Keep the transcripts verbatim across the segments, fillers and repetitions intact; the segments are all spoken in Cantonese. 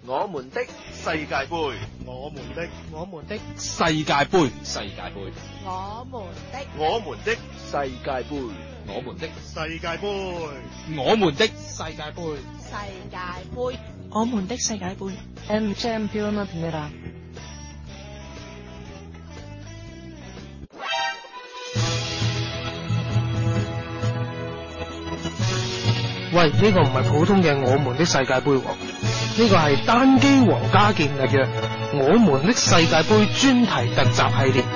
我們的世界盃， 我們的我們的世界盃，世界盃， 我們的我們的世界盃， 我們的世界盃， 我們的世界盃， 世界盃， 我們的世界盃。 El Campionat. 喂，呢個唔係普通嘅我們的世界盃喎，呢個係單機皇家健力嘅我們的世界盃專題特集系列。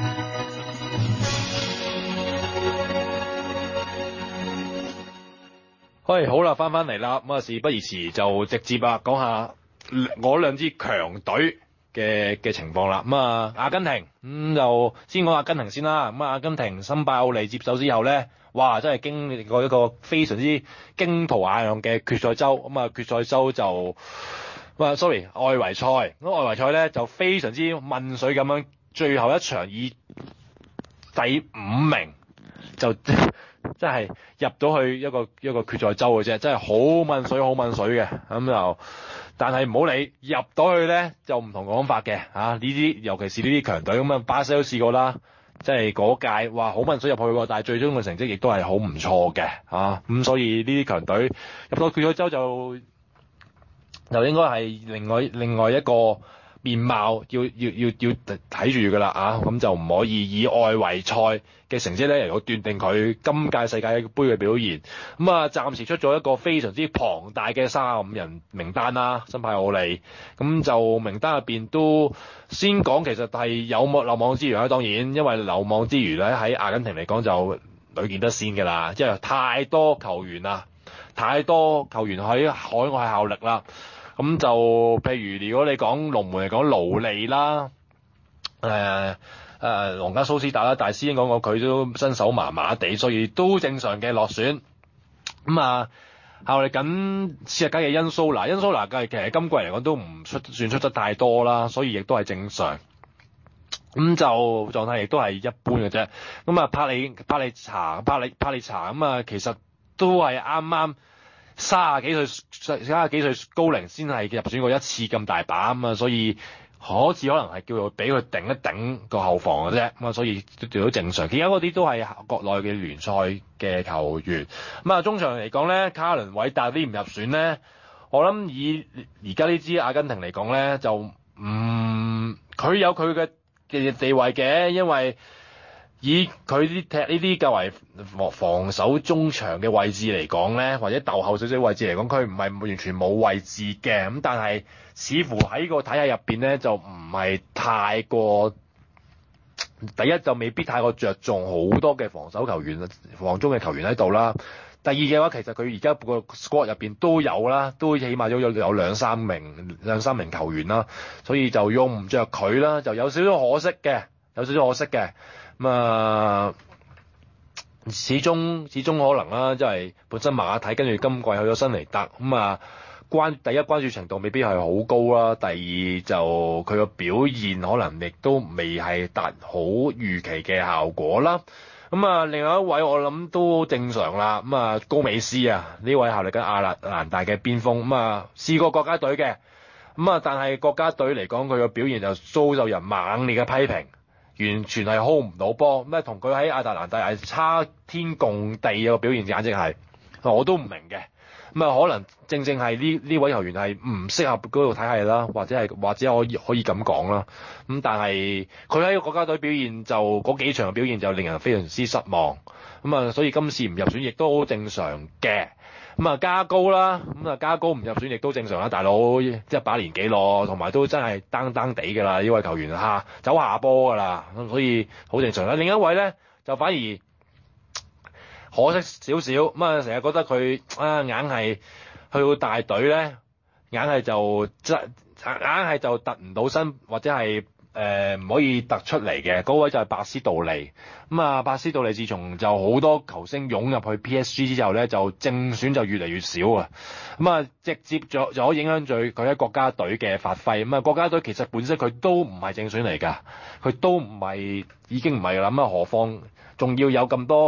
喂，好啦，翻翻嚟啦，咁啊事不宜遲，就直接啊講下我兩支強隊嘅嘅情況啦。咁啊，阿根廷咁、嗯、就先講阿根廷先啦。咁啊，阿根廷森拜奧利接手之後咧，哇，真係經歷過一個非常之驚濤駭浪嘅決賽周。咁啊，決賽周就哇，sorry，外圍賽。咁外圍賽咧就非常之悶水咁樣，最後一場以第五名就真係入到去一個一個決賽周嘅啫，真係好悶水，好悶水嘅。咁就但係唔好理，入到去咧就唔同講法嘅嚇。呢啲尤其是呢啲強隊咁啊，巴西都試過啦。即係嗰屆哇好悶水入去喎，但係最終嘅成績亦都係好唔錯嘅嚇，咁所以呢啲強隊入到決賽周就就應該係另外另外一個面貌，要要要要睇住㗎啦啊！咁就唔可以以外圍賽嘅成績咧嚟到斷定佢今屆世界盃嘅表現。咁啊，暫時出咗一個非常之龐大嘅三十五人名單啦，森拜奧利。咁就名單入邊都先講，其實係有冇漏網之魚啦。當然，因為漏網之魚咧喺阿根廷嚟講就屢見得鮮㗎啦，即係太多球員啦，太多球員喺海外效力啦。咁就譬如如果你講龍門嚟講勞利啦，誒誒皇家蘇斯達啦，大師兄講過佢都身手麻麻地，所以都正常嘅落選。咁啊效力緊次日加嘅恩蘇拿，恩蘇拿嘅其實今季嚟講都唔出算出得太多啦，所以亦都係正常。咁就狀態亦都係一般嘅啫。咁啊帕里帕里查帕里帕里查咁啊，其實都係啱啱三十幾歲，三十幾歲高齡先係入選過一次咁大把咁啊，所以可似可能係叫做俾佢頂一頂個後防嘅啫，咁啊，所以都都正常。其他嗰啲都係國內嘅聯賽嘅球員。咁啊，中場嚟講咧，卡倫韋達啲唔入選咧，我諗以而家呢支阿根廷嚟講咧，就唔佢、嗯、有佢嘅嘅地位嘅，因為以佢啲踢呢啲較為防防守中場嘅位置嚟講咧，或者鬥後少少位置嚟講，佢唔係完全冇位置嘅。咁但係似乎喺個體系入邊咧，就唔係太過第一就未必太過着重好多嘅防守球員、防中嘅球員喺度啦。第二嘅話，其實佢而家個 squad 入邊都有啦，都起碼都有有兩三名兩三名球員啦，所以就用唔着佢啦，就有少少可惜嘅，有少少可惜嘅。咁啊，始終始終可能啦，即係本身馬體跟住今季去咗新尼特，咁啊關第一關注程度未必係好高啦，第二就佢個表現可能亦都未係達好預期嘅效果啦。咁啊，另外一位我諗都正常啦。咁啊，高美斯啊，呢位效力緊亞特蘭大嘅邊鋒，咁啊試過國家隊嘅，咁啊但係國家隊嚟講佢個表現就遭受人猛烈嘅批評。完全係 hold 唔到波，咩同佢喺亞特蘭大係差天共地嘅表現，簡直係我都唔明嘅。咁啊，可能正正係呢呢位球員係唔適合嗰度體系啦，或者係或者可以可以咁講啦。咁但係佢喺國家隊表現就嗰幾場嘅表現就令人非常之失望。咁啊，所以今次唔入選亦都好正常嘅。咁啊加高啦，咁啊加高唔入選亦都正常啦，大佬一把年紀咯，同埋都真係單單地㗎啦，呢位球員嚇走下坡㗎啦，咁所以好正常啦。另一位咧就反而可惜少少，咁啊成日覺得佢啊硬係去到大隊咧，硬係就即硬係就突唔到身，或者係誒唔可以突出嚟嘅。嗰位就係白斯道利。咁啊，白斯道利自從就好多球星湧入去 P S G 之後咧，就正選就越嚟越少啊。咁啊，直接就就可以影響住佢喺國家隊嘅發揮。咁啊，國家隊其實本身佢都唔係正選嚟㗎，佢都唔係已經唔係啦。咁啊，何況仲要有咁多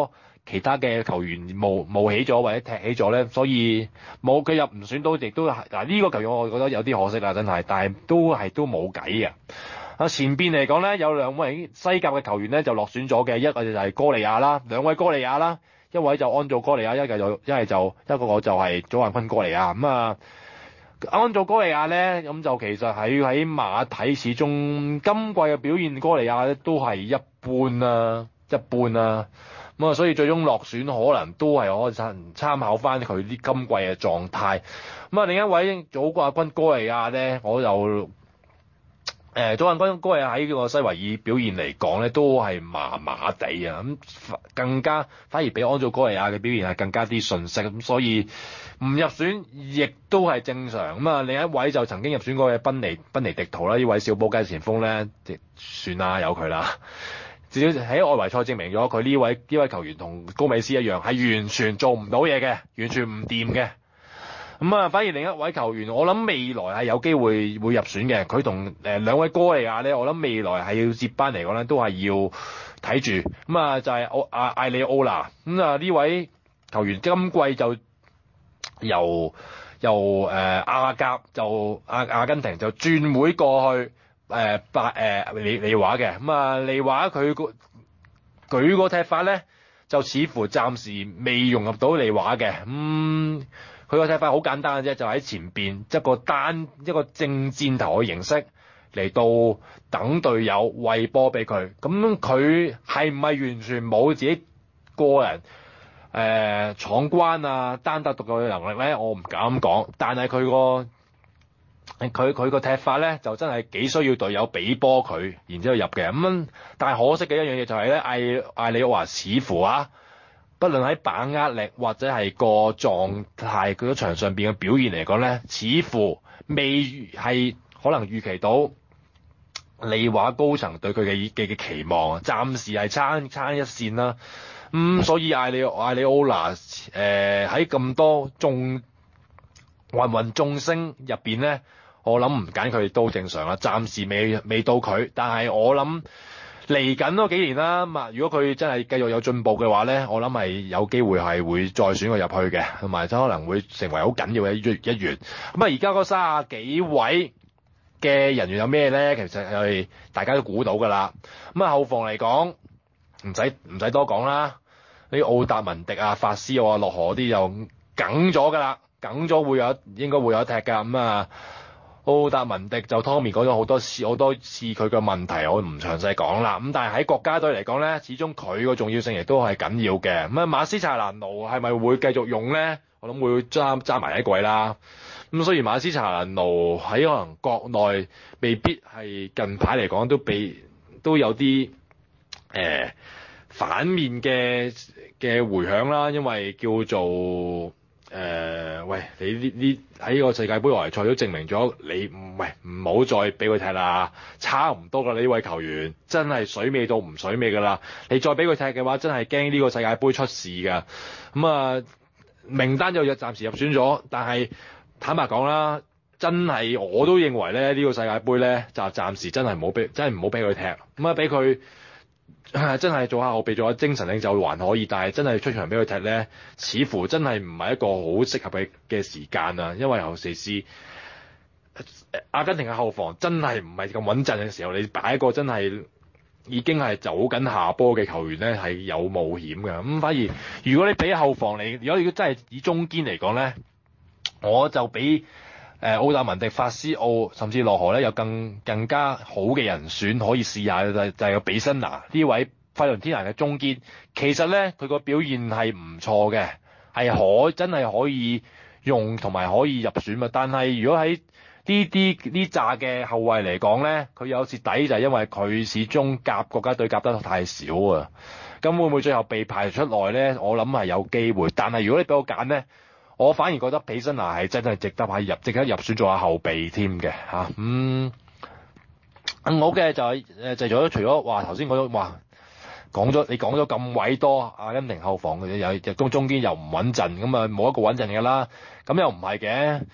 其他嘅球員冒冒起咗或者踢起咗咧，所以冇佢入唔選到，亦都係嗱呢個球員我覺得有啲可惜啦，真係，但係都係都冇計嘅。啊前邊嚟講咧，有兩位西甲嘅球員咧就落選咗嘅，一個就係哥利亞啦，兩位哥利亞啦，一位就安祖哥利亞，一個就一係就一個就係祖雲昆哥利亞咁啊。安祖哥利亞咧，咁就其實喺喺馬體始終今季嘅表現，哥利亞咧都係一般啦，一般啦。咁啊，所以最終落選可能都係可以參參考翻佢啲今季嘅狀態。咁啊，另一位祖亞軍哥利亞咧，我就誒祖亞軍哥利亞喺個西維爾表現嚟講咧，都係麻麻地啊。咁更加反而比安祖哥利亞嘅表現係更加啲遜色，咁所以唔入選亦都係正常。咁啊，另一位就曾經入選過嘅賓尼賓尼迪圖啦，呢位小波雞前鋒咧，算啦，由佢啦。至少喺外圍賽證明咗佢呢位呢位球員同高美斯一樣係完全做唔到嘢嘅，完全唔掂嘅。咁啊，反而另一位球員，我諗未來係有機會會入選嘅。佢同誒兩位哥利亞咧，我諗未來係要接班嚟講咧，都係要睇住。咁啊，就係奧阿艾里奧拿。咁啊，呢位球員今季就由由誒亞甲就阿阿根廷就轉會過去。誒白誒利利華嘅咁啊，利華佢個佢個踢法咧，就似乎暫時未融入到利華嘅。咁佢個踢法好簡單嘅啫，就喺前邊一個單一個正箭頭嘅形式嚟到等隊友餵波俾佢。咁佢係唔係完全冇自己個人誒闖關啊單打獨鬥嘅能力咧？我唔敢講，但係佢個佢佢個踢法咧就真係幾需要隊友俾波佢，然之後入嘅。咁但係可惜嘅一樣嘢就係咧，艾艾里奧華似乎啊，不論喺把握力或者係個狀態，佢喺場上邊嘅表現嚟講咧，似乎未係可能預期到利華高層對佢嘅嘅嘅期望，暫時係差差一線啦。咁、嗯、所以艾里艾里奧拿誒喺咁多眾芸芸眾星入邊咧，我諗唔揀佢都正常啦。暫時未未到佢，但係我諗嚟緊嗰幾年啦，咁如果佢真係繼續有進步嘅話咧，我諗係有機會係會再選佢入去嘅，同埋真可能會成為好緊要嘅一一員。咁啊，而家嗰三十幾位嘅人員有咩咧？其實係大家都估到㗎啦。咁啊，後防嚟講唔使唔使多講啦，呢奧達文迪啊、法斯奧啊、洛河啲就梗咗㗎啦。梗咗會有應該會有得踢㗎。咁啊，奧達文迪就 Tommy 講咗好多次好多次佢嘅問題，我唔詳細講啦。咁但係喺國家隊嚟講咧，始終佢個重要性亦都係緊要嘅。咁啊，馬斯查蘭奴係咪會繼續用咧？我諗會揸揸埋一季啦。咁雖然馬斯查蘭奴喺可能國內未必係近排嚟講都被都有啲誒、呃、反面嘅嘅迴響啦，因為叫做。誒、呃，喂！你呢呢喺個世界盃外圍賽都證明咗你唔係唔好再俾佢踢啦，差唔多㗎啦！呢位球員真係水尾到唔水尾㗎啦，你再俾佢踢嘅話，真係驚呢個世界盃出事㗎。咁、嗯、啊，名單就暫時入選咗，但係坦白講啦，真係我都認為咧，呢、呢個世界盃咧就暫時真係唔好俾，真係唔好俾佢踢。咁啊，俾佢。真係做下後備做下精神領袖還可以，但係真係出場俾佢踢咧，似乎真係唔係一個好適合嘅嘅時間啊！因為尤其是阿根廷嘅後防真係唔係咁穩陣嘅時候，你擺一個真係已經係走緊下波嘅球員咧，係有冒險嘅。咁、嗯、反而如果你俾後防你，如果如果真係以中堅嚟講咧，我就俾。誒奧達文迪、法斯奧甚至羅河咧，有更更加好嘅人選可以試下，就係、就係、個比辛拿呢位費倫天拿嘅中堅。其實咧，佢個表現係唔錯嘅，係可真係可以用同埋可以入選嘛。但係如果喺呢啲呢紮嘅後衛嚟講咧，佢有蝕底就係因為佢始終夾國家隊夾得太少啊。咁會唔會最後被排出來咧？我諗係有機會，但係如果你俾我揀咧。我反而覺得比辛拿係真係值得喺入，值得入選做下後備添嘅嚇。嗯，我嘅就係誒就咗除咗話頭先講咗話講咗你講咗咁位多阿根廷後防嘅有入中中堅又唔穩陣，咁啊冇一個穩陣嘅啦。咁又唔係嘅，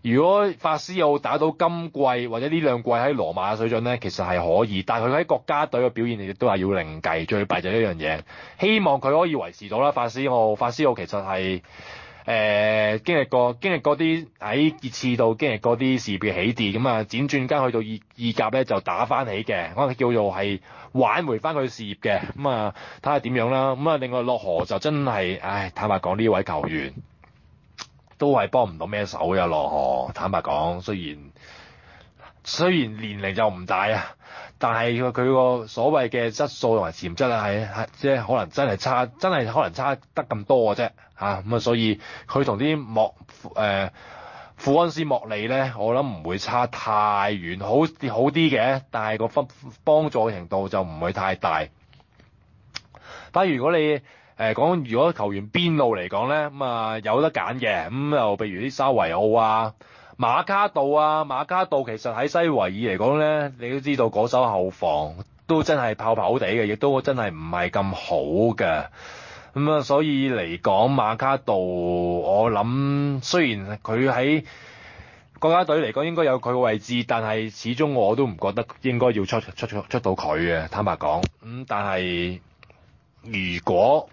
如果法斯奧打到今季或者呢兩季喺羅馬嘅水準咧，其實係可以，但係佢喺國家隊嘅表現亦都係要另計。最弊就係一樣嘢，希望佢可以維持到啦。法斯奧，法斯奧其實係誒、呃、經歷過經歷過啲喺熱刺度經歷過啲事業嘅起跌，咁啊輾轉間去到意意甲咧就打翻起嘅，我哋叫做係挽回翻佢事業嘅。咁啊睇下點樣啦。咁啊另外洛河就真係，唉坦白講呢位球員。都係幫唔到咩手嘅羅河，坦白講，雖然雖然年齡就唔大啊，但係佢佢個所謂嘅質素同埋潛質啊，係係即係可能真係差，真係可能差得咁多嘅啫嚇。咁啊，所以佢同啲莫誒富安斯莫利咧，我諗唔會差太遠，好好啲嘅，但係個分幫助程度就唔會太大。反而如果你誒講如果球員邊路嚟講咧，咁啊有得揀嘅，咁又譬如啲沙維奧啊、馬卡道啊，馬卡道其實喺西維爾嚟講咧，你都知道嗰手後防都真係泡泡地嘅，亦都真係唔係咁好嘅。咁啊，所以嚟講馬卡道，我諗雖然佢喺國家隊嚟講應該有佢嘅位置，但係始終我都唔覺得應該要出出出出到佢嘅，坦白講。咁、嗯、但係如果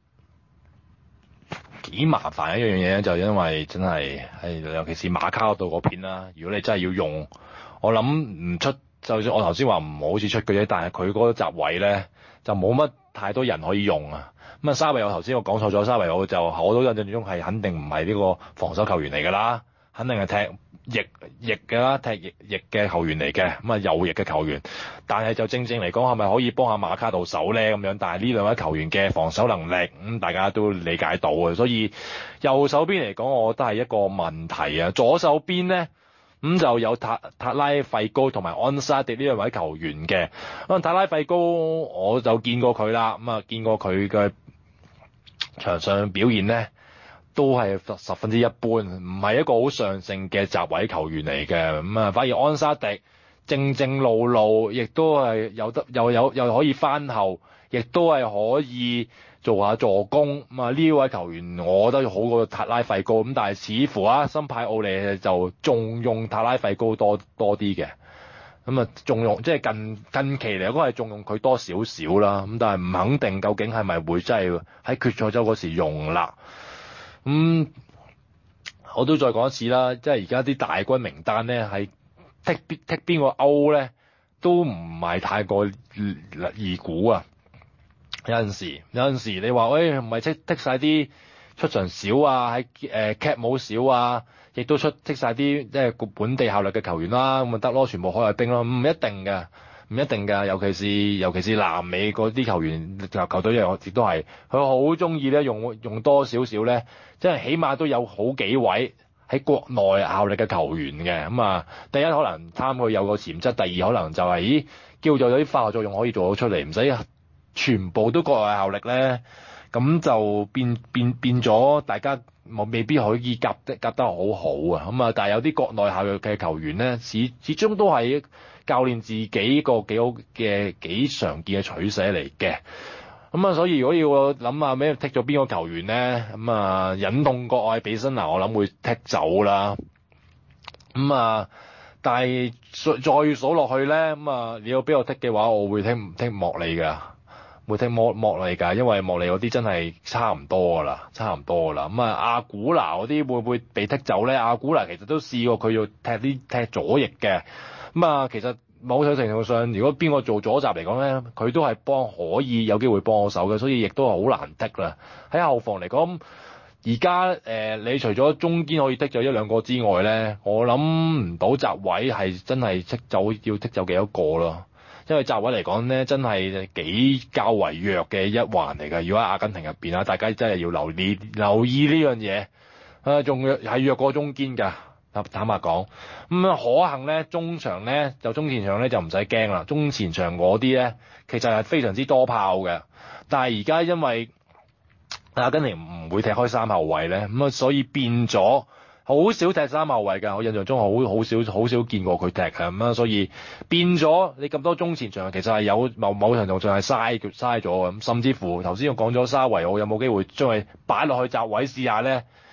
幾麻煩一樣嘢咧，就因為真係係尤其是馬卡道嗰邊啦。如果你真係要用，我諗唔出，就算我頭先話唔好似出嘅啫，但係佢嗰個閘位咧就冇乜太多人可以用啊。咁啊，沙維奧頭先我講錯咗，沙維奧就我都印象中係肯定唔係呢個防守球員嚟㗎啦，肯定係踢翼翼嘅啦，踢翼翼嘅球員嚟嘅，咁啊右翼嘅球員。但係就正正嚟講，係咪可以幫下馬卡道手咧咁樣？但係呢兩位球員嘅防守能力，咁、嗯、大家都理解到嘅。所以右手邊嚟講，我覺得係一個問題啊。左手邊咧，咁、嗯、就有塔塔拉費高同埋安沙迪呢兩位球員嘅。咁塔拉費高我就見過佢啦，咁、嗯、啊見過佢嘅場上表現咧，都係十分之一般，唔係一個好上乘嘅閘位球員嚟嘅。咁、嗯、啊，反而安沙迪正正路路，亦都係有得又有又可以翻後，亦都係可以做下助攻。咁啊呢位球員我覺得好過塔拉費高，咁但係似乎啊新派奧利就重用塔拉費高多多啲嘅。咁啊重用即係近近期嚟講係重用佢多少少啦。咁但係唔肯定究竟係咪會真係喺決賽周嗰時用啦。咁、嗯、我都再講一次啦，即係而家啲大軍名單咧係剔邊剔邊個歐咧，都唔係太過易估啊！有陣時，有陣時你話喂唔係剔剔曬啲出場少啊，喺誒 cap 冇少啊，亦都出剔曬啲即係本地效力嘅球員啦，咁咪得咯，全部海外兵咯，唔一定嘅，唔一定㗎。尤其是尤其是南美嗰啲球員球球隊又亦都係，佢好中意咧用用多少少咧，即係起碼都有好幾位喺國內效力嘅球員嘅。咁啊，第一可能貪佢有個潛質，第二可能就係、是、咦叫做有啲化學作用可以做到出嚟，唔使全部都國內效力咧，咁就變變變咗大家冇未必可以夾得夾得好好啊。咁啊，但係有啲國內效力嘅球員咧，始始終都係教練自己個幾好嘅幾常見嘅取捨嚟嘅。咁啊，所以如果要我諗下咩剔咗邊個球員咧，咁啊引動國外比森拿，我諗會剔走啦。咁啊，但係再數落去咧，咁啊你要俾我剔嘅話，我會剔剔莫利㗎，會剔莫莫利㗎，因為莫利嗰啲真係差唔多㗎啦，差唔多㗎啦。咁啊，阿古拿嗰啲會唔會被剔走咧？阿古拿其實都試過佢要踢啲踢左翼嘅。咁啊，其實某種程度上，如果邊個做左閘嚟講咧，佢都係幫可以有機會幫我手嘅，所以亦都係好難剔啦。喺後防嚟講，而家誒你除咗中堅可以剔咗一兩個之外咧，我諗唔到閘位係真係剔走要剔走幾多個咯。因為閘位嚟講咧，真係幾較為弱嘅一環嚟㗎。如果喺阿根廷入邊啊，大家真係要留意留意呢樣嘢啊，仲弱係弱過中堅㗎。坦白講，咁、嗯、可幸咧，中場咧就中前場咧就唔使驚啦。中前場嗰啲咧其實係非常之多炮嘅，但係而家因為阿根廷唔會踢開三後衛咧，咁、嗯、啊所以變咗好少踢三後衛㗎。我印象中好好少好少見過佢踢嘅，咁、嗯、啊所以變咗你咁多中前場其實係有某某程度上係嘥嘥咗嘅。咁甚至乎頭先我講咗沙維奧有冇機會將佢擺落去閘位試下咧？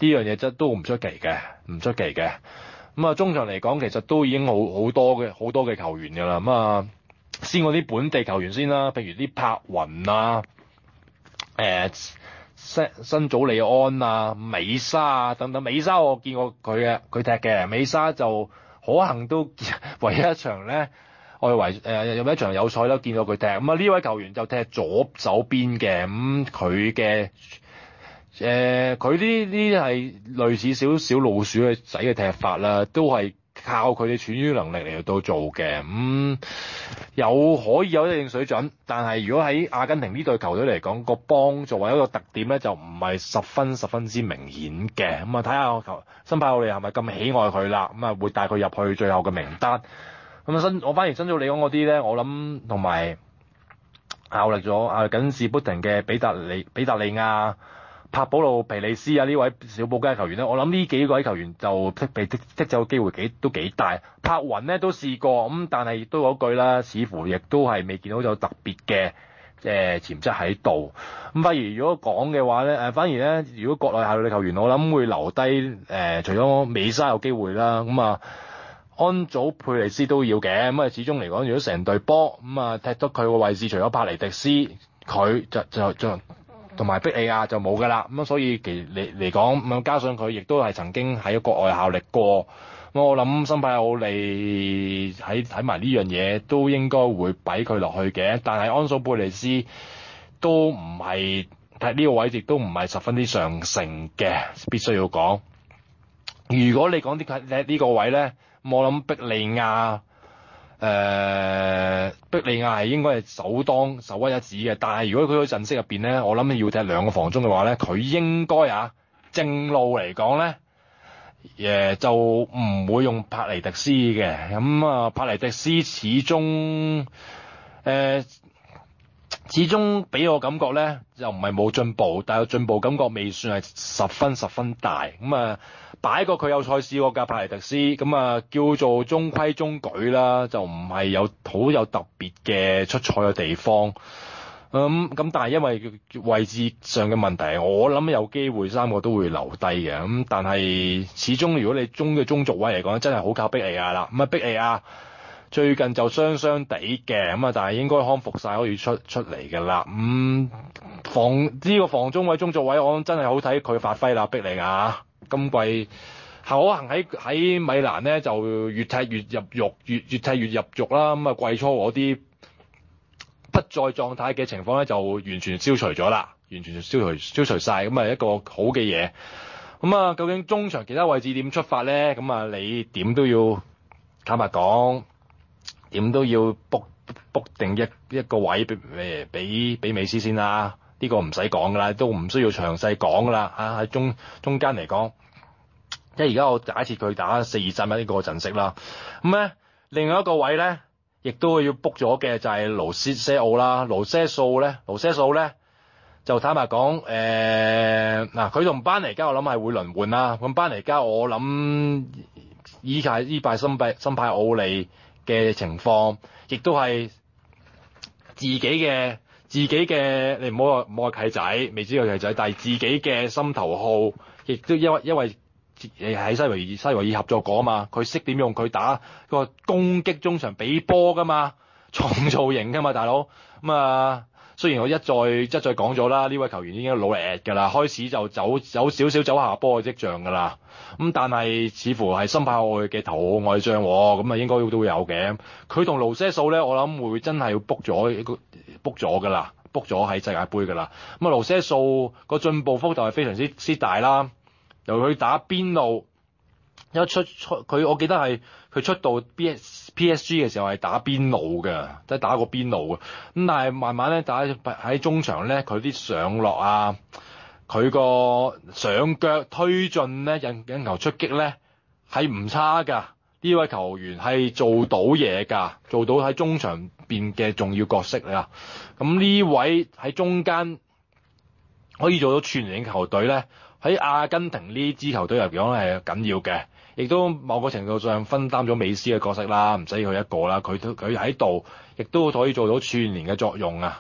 樣嘢真都唔出奇嘅，唔出奇嘅。咁啊，中場嚟講其實都已經好好多嘅好多嘅球員㗎啦。咁啊，先嗰啲本地球員先啦，譬如啲柏雲啊、誒新新祖利安啊、美沙啊等等。美沙我見過佢嘅，佢踢嘅。美沙就可能都唯一一場咧，我以為誒有一場有賽啦，見到佢踢。咁啊，呢位球員就踢左手邊嘅，咁佢嘅。誒佢呢呢係類似少少老鼠嘅仔嘅踢法啦，都係靠佢哋傳輸能力嚟到做嘅。咁、嗯、有可以有一定水準，但係如果喺阿根廷呢隊球隊嚟講，個幫助或者一個特點咧，就唔係十分十分之明顯嘅。咁啊，睇下我球新派奧利係咪咁喜愛佢啦？咁、嗯、啊，會帶佢入去最後嘅名單。咁、嗯、啊，新我反而新組你講嗰啲咧，我諗同埋效力咗啊緊士砵亭嘅比達利比達利亞。帕保路皮利斯啊，呢位小保加球員咧，我諗呢幾位球員就被剔剔走嘅機會幾都幾大。柏雲咧都試過咁，但係都嗰句啦，似乎亦都係未見到有特別嘅誒潛質喺度。咁反而如果講嘅話咧，誒反而咧，如果國內效力嘅球員，我諗會留低誒、呃，除咗美沙有機會啦，咁啊安祖佩利斯都要嘅。咁啊，始終嚟講，如果成隊波咁啊踢得佢個位置，除咗帕尼迪斯，佢就就就。就同埋碧利亞就冇㗎啦，咁所以其嚟嚟講，咁加上佢亦都係曾經喺國外效力過，咁我諗新派奧利喺睇埋呢樣嘢都應該會俾佢落去嘅，但係安祖貝利斯都唔係踢呢個位，亦都唔係十分之上乘嘅，必須要講。如果你講啲踢呢個位咧，我諗碧利亞。誒、呃，碧利亞係應該係首當首屈一指嘅，但係如果佢個陣式入邊咧，我諗要踢兩個防中嘅話咧，佢應該啊正路嚟講咧，誒、呃、就唔會用帕尼迪斯嘅，咁、嗯、啊帕尼迪斯始終誒、呃、始終俾我感覺咧，又唔係冇進步，但係進步感覺未算係十分十分大，咁、嗯、啊。擺過佢有賽事過㗎帕尼迪斯，咁啊叫做中規中矩啦，就唔係有好有特別嘅出賽嘅地方。咁、嗯、咁但係因為位置上嘅問題，我諗有機會三個都會留低嘅。咁、嗯、但係始終如果你中嘅中軸位嚟講，真係好靠碧利亞啦。咁啊碧利亞最近就傷傷地嘅，咁啊但係應該康復晒可以出出嚟㗎啦。咁、嗯、防呢、這個防中位中軸位，我諗真係好睇佢發揮啦，碧利亞。今季可能喺喺米蘭咧就越踢越入肉，越越踢越入肉啦。咁啊季初嗰啲不在狀態嘅情況咧就完全消除咗啦，完全消除消除晒，咁啊一個好嘅嘢。咁啊究竟中場其他位置點出發咧？咁啊你點都要坦白講，點都要 book book 定一一個位俾誒俾俾美斯先啦。呢個唔使講噶啦，都唔需要詳細講噶啦。嚇喺中中間嚟講，即係而家我假設佢打四二三一呢個陣式啦。咁咧，另外一個位咧，亦都要 book 咗嘅就係盧斯些奧啦。盧些數咧，盧些數咧就坦白講，誒嗱佢同班尼加我諗係會輪換啦。咁班尼加我諗依屆依拜新派新派奧利嘅情況，亦都係自己嘅。自己嘅你唔好話唔好話契仔，未知個契仔，但係自己嘅心頭好，亦都因為因為誒喺西維爾西維爾合作過啊嘛，佢識點用佢打個攻擊中場俾波噶嘛，創造型噶嘛，大佬咁啊。雖然我一再一再講咗啦，呢位球員已經努力㗎啦，開始就走有少少走下坡嘅跡象㗎啦。咁但係似乎係新派奧利嘅頭號外將，咁啊應該都會有嘅。佢同盧些數咧，我諗會真係要 book 咗一個 book 咗㗎啦 ，book 咗喺世界盃㗎啦。咁啊盧些數個進步幅度係非常之之大啦，由佢打邊路。一出出佢，我記得係佢出道 P S P S G 嘅時候係打邊路嘅，即係打過邊路嘅。咁但係慢慢咧打喺中場咧，佢啲上落啊，佢個上腳推進咧，引引球出擊咧係唔差㗎。呢位球員係做到嘢㗎，做到喺中場邊嘅重要角色啦。咁呢位喺中間可以做到全年球隊咧，喺阿根廷呢支球隊嚟講係緊要嘅。亦都某個程度上分擔咗美斯嘅角色啦，唔使佢一個啦，佢都佢喺度，亦都可以做到串聯嘅作用啊。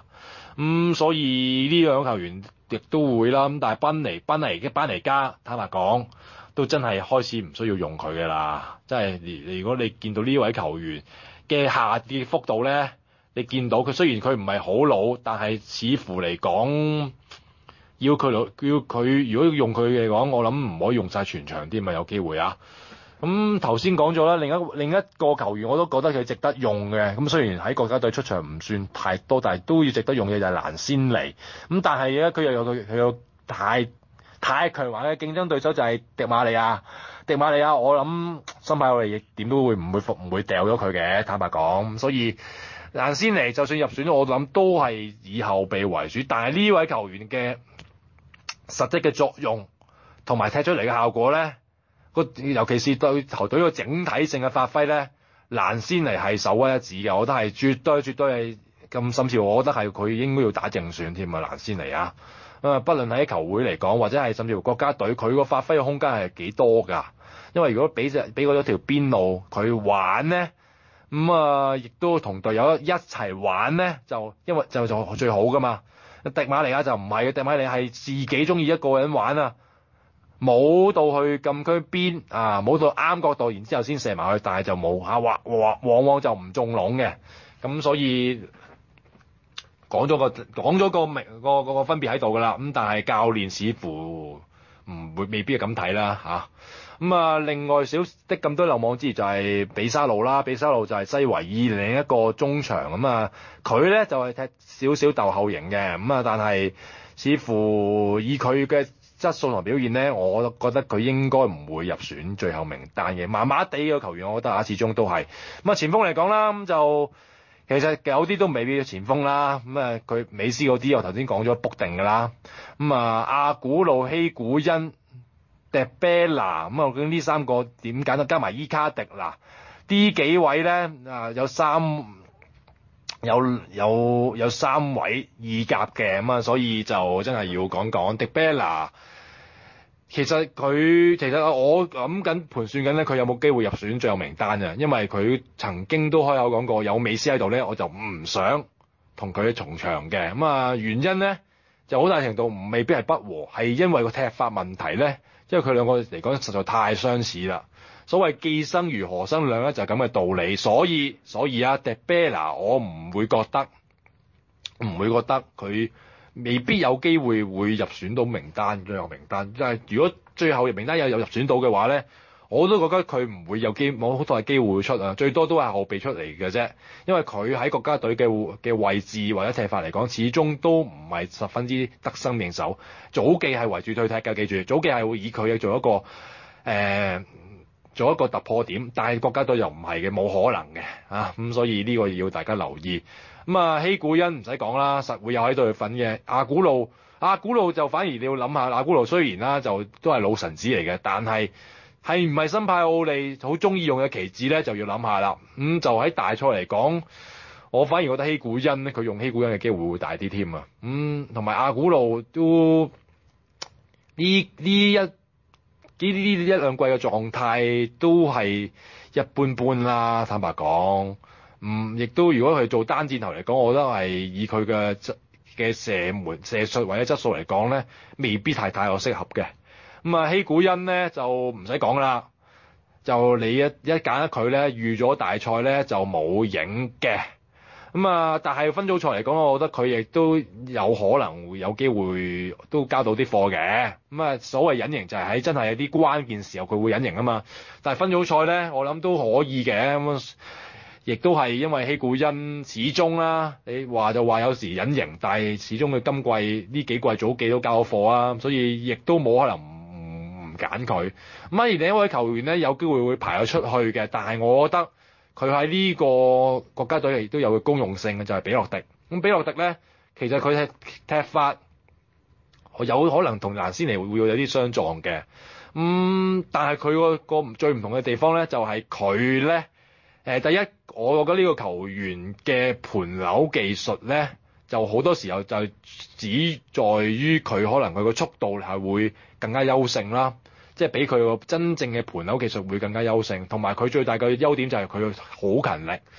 咁所以呢兩個球員亦都會啦。咁但係賓尼賓尼嘅班尼加，坦白講都真係開始唔需要用佢嘅啦。即係如果你見到呢位球員嘅下跌幅度咧，你見到佢雖然佢唔係好老，但係似乎嚟講，要佢要佢如果要用佢嘅講，我諗唔可以用晒全場添啊，有機會啊。咁頭先講咗啦，另一另一個球員我都覺得佢值得用嘅。咁雖然喺國家隊出場唔算太多，但係都要值得用嘅就係蘭仙尼。咁但係咧，佢又有佢佢有太太強橫嘅競爭對手就係迪馬利亞。迪馬利亞我諗森柏奧利亦點都會唔會服唔會掉咗佢嘅，坦白講。所以蘭仙尼就算入選咗，我諗都係以後備為主。但係呢位球員嘅實質嘅作用同埋踢出嚟嘅效果咧，個尤其是對球隊個整體性嘅發揮咧，蘭仙尼係首屈一指嘅。我覺得係絕對絕對係咁，甚至我覺得係佢應該要打正選添啊，蘭仙尼啊。啊，不論喺球會嚟講，或者係甚至乎國家隊，佢個發揮嘅空間係幾多㗎？因為如果俾隻俾嗰條邊路佢玩咧，咁啊，亦都同隊友一齊玩咧，就因為就就最好㗎嘛。迪馬利亞就唔係嘅，迪馬利亞係自己中意一個人玩啊，冇到去禁區邊啊，冇到啱角度，然之後先射埋去，但係就冇啊，或或往往就唔中籠嘅。咁所以講咗個講咗個明個個個分別喺度㗎啦。咁但係教練似乎唔會未必係咁睇啦嚇。咁啊，另外少的咁多漏網之魚就係比沙路啦，比沙路就係西維爾另一個中場。咁啊，佢咧就係、是、踢少少鬥後型嘅。咁啊，但係似乎以佢嘅質素同表現咧，我覺得佢應該唔會入選最後名單嘅。麻麻地嘅球員，我覺得啊，始終都係咁啊。前鋒嚟講啦，咁就其實有啲都未必前鋒啦。咁啊，佢美斯嗰啲我頭先講咗 book 定㗎啦。咁啊，阿古路、希古恩、迪啤拿，咁啊，究竟呢三個點揀？加埋伊卡迪嗱，呢幾位咧啊，有三有有有三位意甲嘅。咁啊，所以就真係要講講迪啤拿。其實佢其實我諗緊盤算緊咧，佢有冇機會入選最後名單啊？因為佢曾經都開口講過，有美斯喺度咧，我就唔想同佢重場嘅。咁啊，原因咧就好大程度唔未必係不和，係因為個踢法問題咧。因為佢兩個嚟講實在太相似啦。所謂既生瑜何生亮咧，就係咁嘅道理。所以所以啊，迪啤拿我唔會覺得唔會覺得佢未必有機會會入選到名單最後名單。但係如果最後名單有有入選到嘅話咧，我都覺得佢唔會有機冇好多嘅機會出啊，最多都係後備出嚟嘅啫。因為佢喺國家隊嘅嘅位置或者踢法嚟講，始終都唔係十分之得心應手。祖記係圍住退踢嘅，記住，祖記係會以佢做一個誒、呃、做一個突破點，但係國家隊又唔係嘅，冇可能嘅啊。咁所以呢個要大家留意。咁啊，希古恩唔使講啦，實會有喺度去份嘅。阿古路阿古路就反而你要諗下，阿古路雖然啦就都係老臣子嚟嘅，但係係唔係森柏奧利好中意用嘅旗幟咧，就要諗下啦。咁、嗯、就喺大賽嚟講，我反而覺得希古恩咧，佢用希古恩嘅機會會大啲添啊。咁同埋阿古路都呢呢一呢呢一兩季嘅狀態都係一般般啦。坦白講，嗯，亦都如果佢做單箭頭嚟講，我覺得係以佢嘅質嘅射門射術或者質素嚟講咧，未必係太過適合嘅。咁啊，希古恩咧就唔使講啦，就你一一揀得佢咧，預咗大賽咧就冇影嘅。咁啊，但係分組賽嚟講，我覺得佢亦都有可能會有機會都交到啲貨嘅。咁啊，所謂隱形就係喺真係有啲關鍵時候佢會隱形啊嘛。但係分組賽咧，我諗都可以嘅。咁亦都係因為希古恩始終啦，你話就話有時隱形，但係始終佢今季呢幾季早幾都交咗貨啊，所以亦都冇可能唔唔揀佢。咁而另一位球員咧，有機會會排咗出去嘅，但係我覺得佢喺呢個國家隊亦都有個公用性嘅，就係、是、比洛迪。咁比洛迪咧，其實佢踢踢法有可能同蘭仙尼會有啲相撞嘅。咁、嗯、但係佢個個最唔同嘅地方咧，就係佢咧。誒第一，我覺得呢個球員嘅盤扭技術咧，就好多時候就只在於佢可能佢個速度係會更加優勝啦，即係比佢個真正嘅盤扭技術會更加優勝，同埋佢最大嘅優點就係佢好勤力。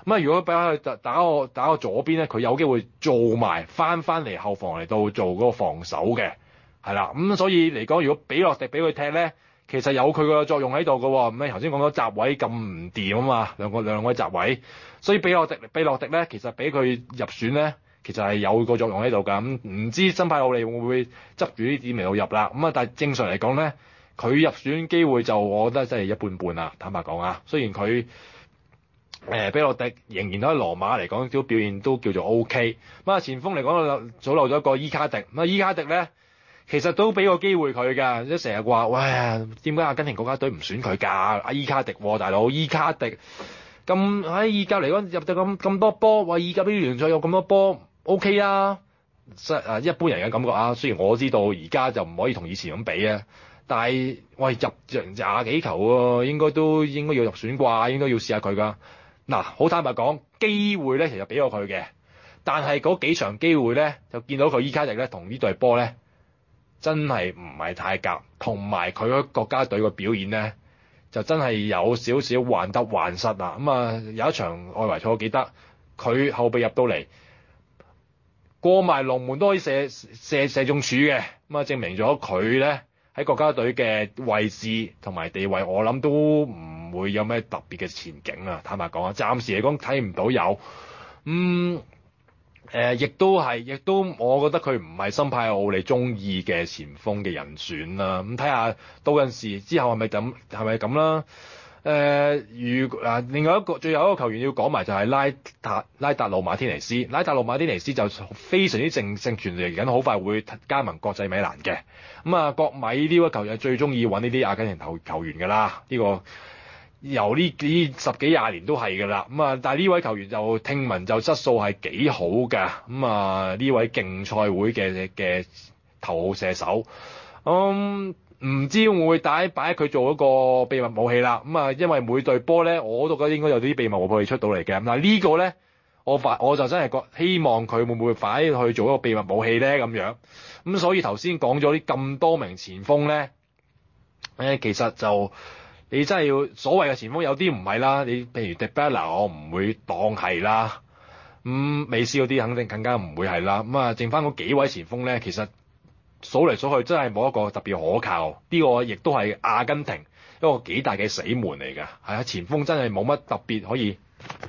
咁啊，如果俾佢打打個打個左邊咧，佢有機會做埋翻翻嚟後防嚟到做嗰個防守嘅，係啦。咁、嗯、所以嚟講，如果比洛迪俾佢踢咧，其實有佢個作用喺度嘅喎。咁你頭先講咗閘位咁唔掂啊嘛，兩個兩位閘位，所以比洛迪比洛迪咧，其實俾佢入選咧，其實係有個作用喺度㗎。咁、嗯、唔知新派奧利會唔會執住呢點嚟到入啦？咁、嗯、啊，但係正常嚟講咧，佢入選機會就我覺得真係一般般啊。坦白講啊，雖然佢。誒，比洛迪仍然都喺羅馬嚟講，都表現都叫做 O K。咁啊，前鋒嚟講，早漏咗一個伊卡迪。咁啊，伊卡迪咧，其實都俾個機會佢㗎，即係成日話，喂，點解阿根廷國家隊唔選佢㗎？阿伊卡迪、哦，大佬，伊卡迪咁喺意甲嚟講入到咁咁多波，話意甲呢啲聯賽有咁多波 O K 啊。誒，一般人嘅感覺啊，雖然我知道而家就唔可以同以前咁比啊。但係喂，入廿幾球喎，應該都應該要入選啩，應該要試下佢㗎。嗱，好坦白講，機會咧其實俾過佢嘅，但係嗰幾場機會咧就見到佢伊卡迪咧同呢隊波咧真係唔係太夾，同埋佢嗰國家隊嘅表現咧就真係有少少患得患失啊！咁、嗯、啊有一場外圍賽我記得佢後備入到嚟過埋龍門都可以射射射中柱嘅，咁、嗯、啊證明咗佢咧喺國家隊嘅位置同埋地位，我諗都唔會有咩特別嘅前景啊！坦白講啊，暫時嚟講睇唔到有，嗯，誒、呃，亦都係，亦都我覺得佢唔係新派奧利中意嘅前鋒嘅人選啦。咁睇下到陣時之後係咪咁，係咪咁啦？誒、呃，如啊，另外一個最後一個球員要講埋就係拉達拉達魯馬天尼斯，拉達魯馬天尼斯就非常之正盛傳嚟緊，好快會加盟國際米蘭嘅。咁、嗯、啊，國米呢位球員最中意揾呢啲阿根廷球球員㗎啦，呢、這個。由呢幾十幾廿年都係㗎啦，咁啊，但係呢位球員就聽聞就質素係幾好㗎，咁啊呢位競賽會嘅嘅頭號射手，嗯，唔知會唔會帶擺佢做一個秘密武器啦，咁啊，因為每隊波咧，我都覺得應該有啲秘密武器出到嚟嘅，嗱呢個咧，我發我就真係覺希望佢會唔會擺去做一個秘密武器咧咁樣，咁所以頭先講咗啲咁多名前鋒咧，誒其實就。你真係要所謂嘅前鋒有啲唔係啦，你譬如迪巴拉我唔會當係啦，咁、嗯、美斯嗰啲肯定更加唔會係啦，咁、嗯、啊剩翻嗰幾位前鋒咧，其實數嚟數去真係冇一個特別可靠，呢、這個亦都係阿根廷一個幾大嘅死門嚟㗎，係啊，前鋒真係冇乜特別可以，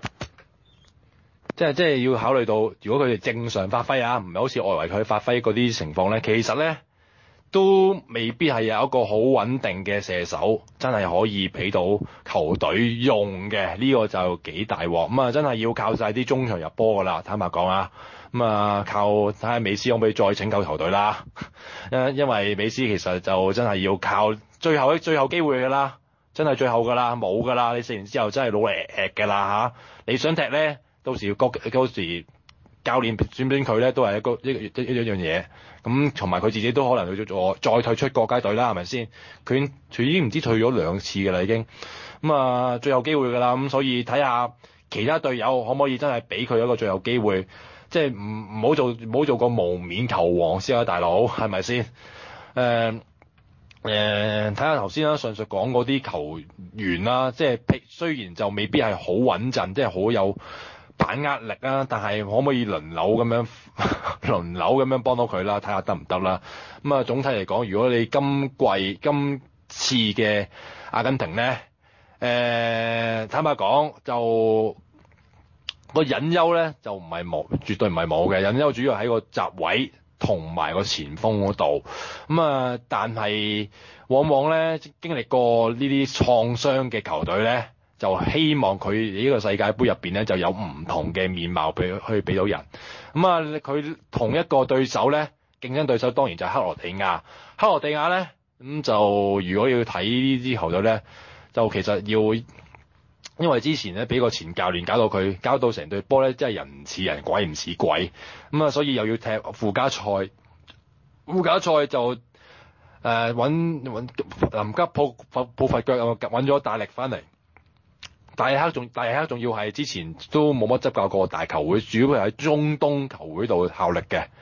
即係即係要考慮到，如果佢哋正常發揮啊，唔係好似外圍佢發揮嗰啲情況咧，其實咧。都未必係有一個好穩定嘅射手，真係可以俾到球隊用嘅，呢、這個就幾大鑊。咁、嗯、啊，真係要靠晒啲中場入波噶啦，坦白講啊。咁、嗯、啊，靠睇下美斯可唔可以再拯救球隊啦。因因為美斯其實就真係要靠最後最後機會噶啦，真係最後噶啦，冇噶啦。你射完之後真係老嚟誒嘅啦嚇。你想踢咧，到時要國到時。教練選唔選佢咧，都係一個一一一一樣嘢。咁同埋佢自己都可能去做再退出國家隊啦，係咪先？佢佢已經唔知退咗兩次㗎啦，已經。咁、嗯、啊，最後機會㗎啦。咁、嗯、所以睇下其他隊友可唔可以真係俾佢一個最後機會，即係唔唔好做唔好做個無冕球王先啊，大佬係咪先？誒誒，睇下頭先啦，上述講嗰啲球員啦，即係雖然就未必係好穩陣，即係好有把握力啊，但係可唔可以輪流咁樣輪流咁樣幫到佢啦？睇下得唔得啦？咁啊，總體嚟講，如果你今季今次嘅阿根廷咧，誒、呃、坦白講就個隱憂咧就唔係冇，絕對唔係冇嘅。隱憂主要喺個閘位同埋個前鋒嗰度。咁啊，但係往往咧經歷過呢啲創傷嘅球隊咧，就希望佢呢個世界盃入邊咧就有唔同嘅面貌俾去俾到人。咁啊，佢同一個對手咧，競爭對手當然就係克羅地亞。克羅地亞咧，咁就如果要睇呢支球隊咧，就其實要，因為之前咧俾個前教練搞到佢，搞到成隊波咧真係人唔似人，鬼唔似鬼。咁啊，所以又要踢附加賽，附加賽就誒揾揾臨急抱抱抱佛腳，揾咗大力翻嚟。大黑仲大黑仲要係之前都冇乜執教過大球會，主要係喺中東球會度效力嘅。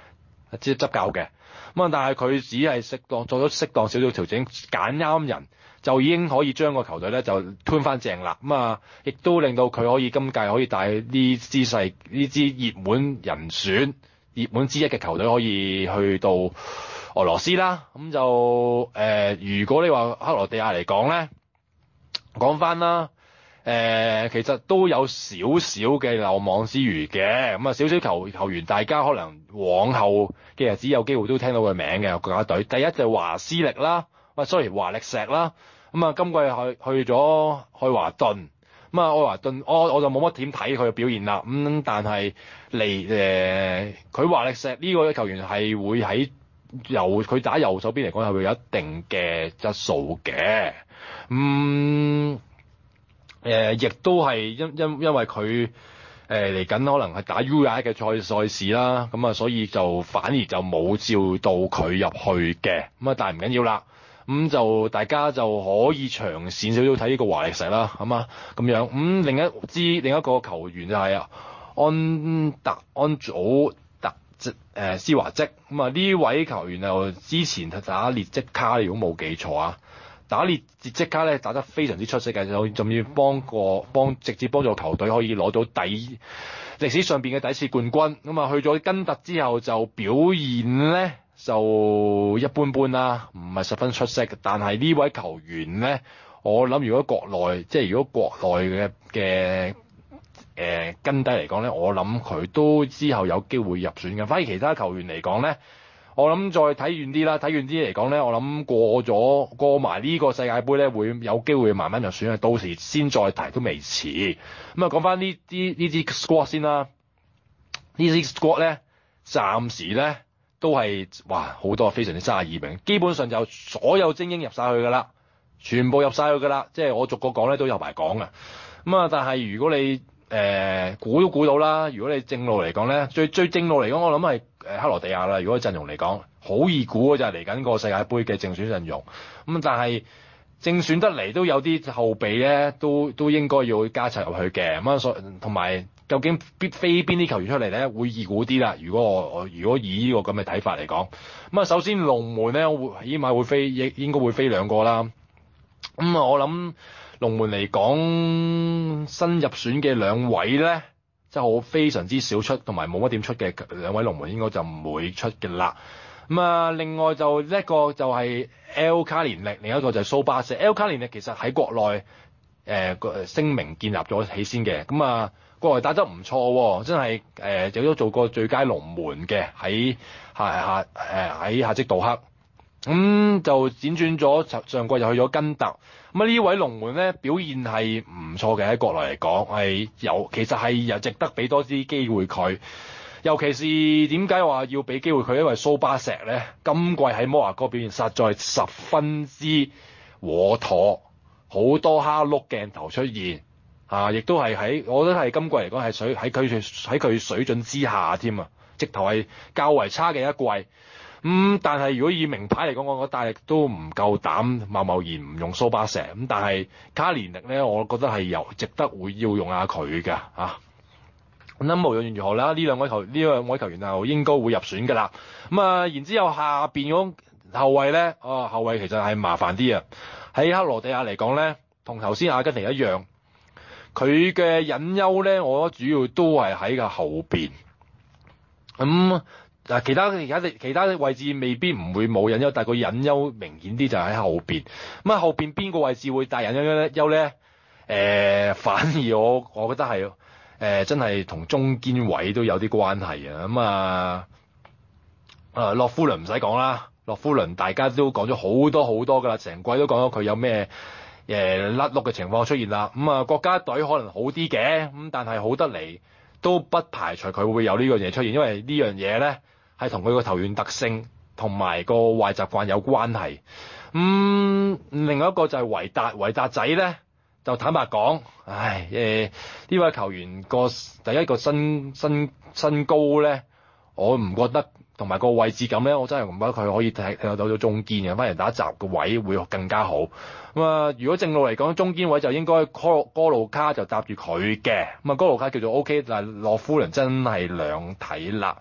即係執教嘅。咁啊，但係佢只係適當做咗適當少少調整，揀啱人，就已經可以將個球隊咧就吞翻正啦。咁啊，亦都令到佢可以今屆可以帶呢支勢呢支熱門人選、熱門之一嘅球隊可以去到俄羅斯啦。咁就誒、呃，如果你話克羅地亞嚟講咧，講翻啦。誒、呃，其實都有少少嘅漏網之魚嘅，咁啊少少球球員，大家可能往後嘅日子有機會都聽到佢名嘅國家隊。第一就係華斯力啦，喂，sorry，華力石啦，咁啊今季去去咗愛華頓，咁啊愛華頓，我我就冇乜點睇佢嘅表現啦，咁、嗯、但係嚟誒，佢、呃、華力石呢個球員係會喺右佢打右手邊嚟講係會有一定嘅質素嘅，嗯。誒、呃，亦都係因因因為佢誒嚟緊可能係打 U 廿一嘅賽賽事啦，咁啊，所以就反而就冇照到佢入去嘅，咁啊，但係唔緊要啦，咁就大家就可以長線少少睇呢個華力石啦，係嘛，咁樣，咁、嗯、另一支另一個球員就係安特安祖特即誒施華積，咁啊呢位球員就之前打列積卡，如果冇記錯啊。打列積卡咧打得非常之出色嘅，就仲要幫個幫直接幫助球隊可以攞到第歷史上邊嘅第一次冠軍。咁啊去咗根特之後就表現咧就一般般啦，唔係十分出色。但係呢位球員咧，我諗如果國內即係如果國內嘅嘅誒根底嚟講咧，我諗佢都之後有機會入選嘅。反而其他球員嚟講咧。我諗再睇遠啲啦，睇遠啲嚟講咧，我諗過咗過埋呢個世界盃咧，會有機會慢慢就選啊，到時先再提都未遲。咁啊，講翻呢啲呢啲 squad 先啦，呢啲 squad 咧，暫時咧都係哇好多非常之卅二名，基本上就所有精英入晒去噶啦，全部入晒去噶啦，即係我逐個講咧都有排講噶。咁啊，但係如果你誒估、呃、都估到啦，如果你正路嚟講咧，最最正路嚟講，我諗係誒克羅地亞啦。如果陣容嚟講，好易估嘅就係嚟緊個世界盃嘅正選陣容。咁但係正選得嚟都有啲後備咧，都都應該要加齊入去嘅。咁啊，所同埋究竟必飛邊啲球員出嚟咧，會易估啲啦。如果我我如果以呢個咁嘅睇法嚟講，咁啊，首先龍門咧，會起碼會飛，應應該會飛兩個啦。咁啊，我諗。龍門嚟講，新入選嘅兩位咧，即係好非常之少出，同埋冇乜點出嘅兩位龍門應該就唔會出嘅啦。咁啊，另外就一個就係 L 卡連力，另一個就係蘇巴石。L 卡連力其實喺國內誒個、呃、聲名建立咗起先嘅，咁啊國內打得唔錯喎，真係誒有咗做過最佳龍門嘅喺下下誒喺夏積杜克。咁、嗯、就輾轉咗上季就去咗根特，咁啊呢位龍門咧表現係唔錯嘅，喺國內嚟講係有，其實係又值得俾多啲機會佢。尤其是點解話要俾機會佢？因為蘇巴石咧今季喺摩納哥表現實在十分之和妥，好多蝦碌鏡頭出現啊，亦都係喺我覺得係今季嚟講係水喺佢喺佢水準之下添啊，直頭係較為差嘅一季。咁、嗯、但係如果以名牌嚟講，我覺得大力都唔夠膽貿貿然唔用蘇巴石。咁但係卡連力咧，我覺得係有值得會要用下佢㗎嚇。咁、啊、無論如何啦，呢兩位球呢兩位球員就應該會入選㗎啦。咁啊，然之後下邊嗰後衞咧，啊後衞其實係麻煩啲啊。喺克羅地亞嚟講咧，同頭先阿根廷一樣，佢嘅隱憂咧，我覺得主要都係喺個後邊。咁、嗯嗱，其他其他其他位置未必唔會冇隱憂，但係個隱憂明顯啲就喺後邊。咁啊，後邊邊個位置會帶隱憂咧？誒、呃，反而我我覺得係誒、呃、真係同中堅位都有啲關係啊。咁、嗯、啊，啊洛夫倫唔使講啦，洛夫倫大家都講咗好多好多㗎啦，成季都講咗佢有咩誒甩碌嘅情況出現啦。咁、嗯、啊，國家隊可能好啲嘅，咁但係好得嚟都不排除佢會有呢樣嘢出現，因為呢樣嘢咧。係同佢個球員特性同埋個壞習慣有關係。咁、嗯、另外一個就係維達，維達仔咧就坦白講，唉誒呢、呃、位球員個第一個身身身高咧，我唔覺得同埋個位置感咧，我真係唔覺得佢可以踢踢到到中堅嘅，反而打閘個位會更加好。咁、嗯、啊，如果正路嚟講，中堅位就應該哥哥路卡就搭住佢嘅。咁啊，哥路卡叫做 O K， 但係洛夫倫真係兩睇啦。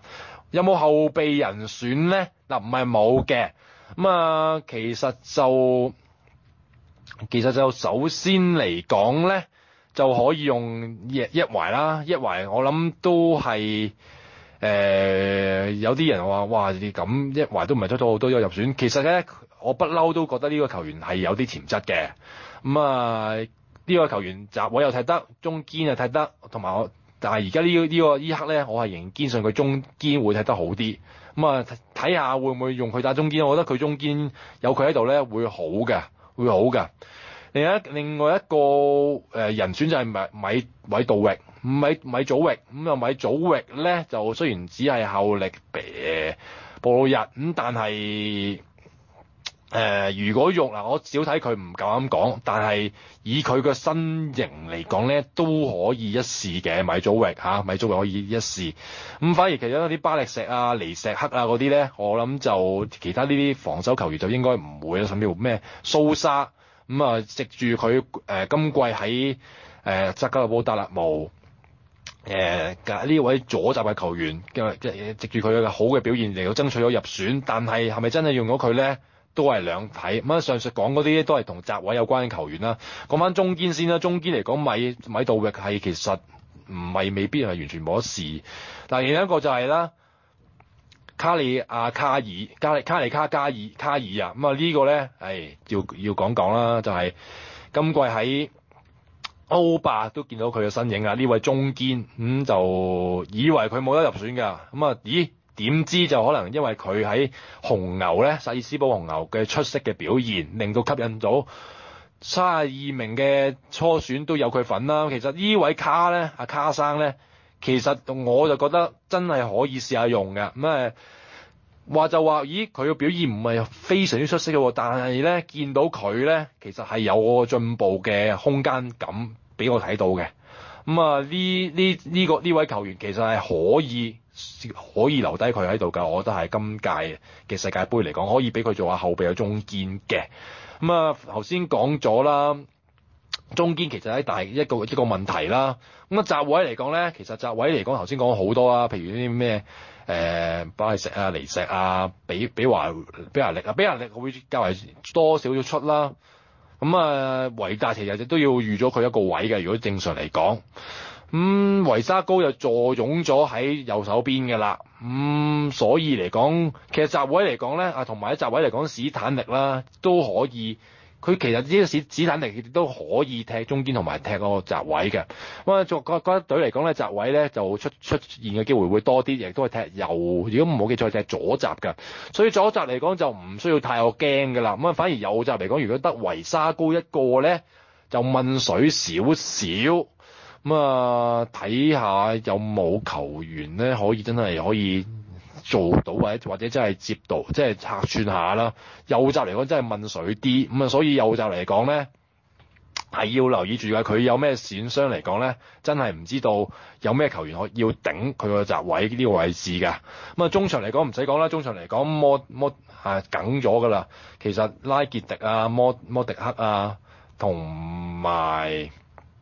有冇後備人選咧？嗱，唔係冇嘅。咁啊，其實就其實就首先嚟講咧，就可以用一一懷啦。一懷我諗都係誒、呃、有啲人話哇，你咁一懷都唔係得到好多入選。其實咧，我不嬲都覺得呢個球員係有啲潛質嘅。咁啊，呢個球員閘位又踢得，中堅又踢得，同埋我。但係而家呢個呢個依刻咧，我係仍然堅信佢中堅會踢得好啲。咁啊，睇下會唔會用佢打中堅？我覺得佢中堅有佢喺度咧，會好嘅，會好嘅。另一另外一個誒、呃、人選就係米米米杜域，米米祖域。咁啊，米祖域咧就雖然只係後力誒布魯日咁，但係。誒、呃，如果用嗱，我少睇佢唔夠膽講，但係以佢個身形嚟講咧，都可以一試嘅。米祖域嚇，米祖域可以一試。咁反而其他啲巴力石啊、尼石克啊嗰啲咧，我諗就其他呢啲防守球員就應該唔會啦，甚至乎咩蘇沙咁啊，藉住佢誒今季喺誒扎加勒波達勒姆誒呢位左閘嘅球員嘅嘅藉住佢嘅好嘅表現嚟到爭取咗入選，但係係咪真係用咗佢咧？都係兩睇。咁啊，上述講嗰啲都係同閘位有關嘅球員啦。講翻中堅先啦，中堅嚟講，米米杜域係其實唔係未必係完全冇得試。但係另一個就係啦，卡里亞卡爾卡里卡里卡加爾卡爾啊，咁啊呢個咧係要要講講啦，就係、是、今季喺歐霸都見到佢嘅身影啊。呢位中堅咁、嗯、就以為佢冇得入選㗎，咁啊咦？點知就可能因為佢喺紅牛咧，薩爾斯堡紅牛嘅出色嘅表現，令到吸引到三十二名嘅初選都有佢份啦。其實呢位卡咧，阿卡生咧，其實我就覺得真係可以試下用嘅。咁誒話就話，咦佢嘅表現唔係非常之出色嘅，但係咧見到佢咧，其實係有個進步嘅空間感俾我睇到嘅。咁啊呢呢呢個呢位球員其實係可以。可以留低佢喺度㗎，我覺得係今屆嘅世界盃嚟講，可以俾佢做下後備嘅中堅嘅。咁啊，頭先講咗啦，中堅其實喺大一個一個問題啦。咁啊，閘位嚟講咧，其實閘位嚟講頭先講好多啦，譬如啲咩誒巴利石啊、尼石啊、比比華比亞力啊，比亞力會較為多少少出啦。咁啊，維達其實都要預咗佢一個位嘅，如果正常嚟講。咁、嗯、維沙高又坐擁咗喺右手邊嘅啦，咁、嗯、所以嚟講，其實閘位嚟講咧，啊同埋喺閘位嚟講，史坦力啦都可以，佢其實呢個史史坦力亦都可以踢中堅同埋踢個閘位嘅。咁啊，作嗰嗰一隊嚟講咧，閘位咧就出出現嘅機會會多啲，亦都係踢右，如果唔好記錯，踢左閘嘅。所以左閘嚟講就唔需要太過驚嘅啦。咁啊，反而右閘嚟講，如果得維沙高一個咧，就問水少少。咁啊，睇下有冇球員咧可以真係可以做到，或者或者真係接到，即係客串下啦。右閘嚟講真係問水啲，咁啊，所以右閘嚟講咧係要留意住嘅。佢有咩損傷嚟講咧，真係唔知道有咩球員可要頂佢個閘位呢個位置㗎。咁啊，中場嚟講唔使講啦，中場嚟講摩摩啊梗咗㗎啦。其實拉傑迪啊、摩摩迪克啊，同埋。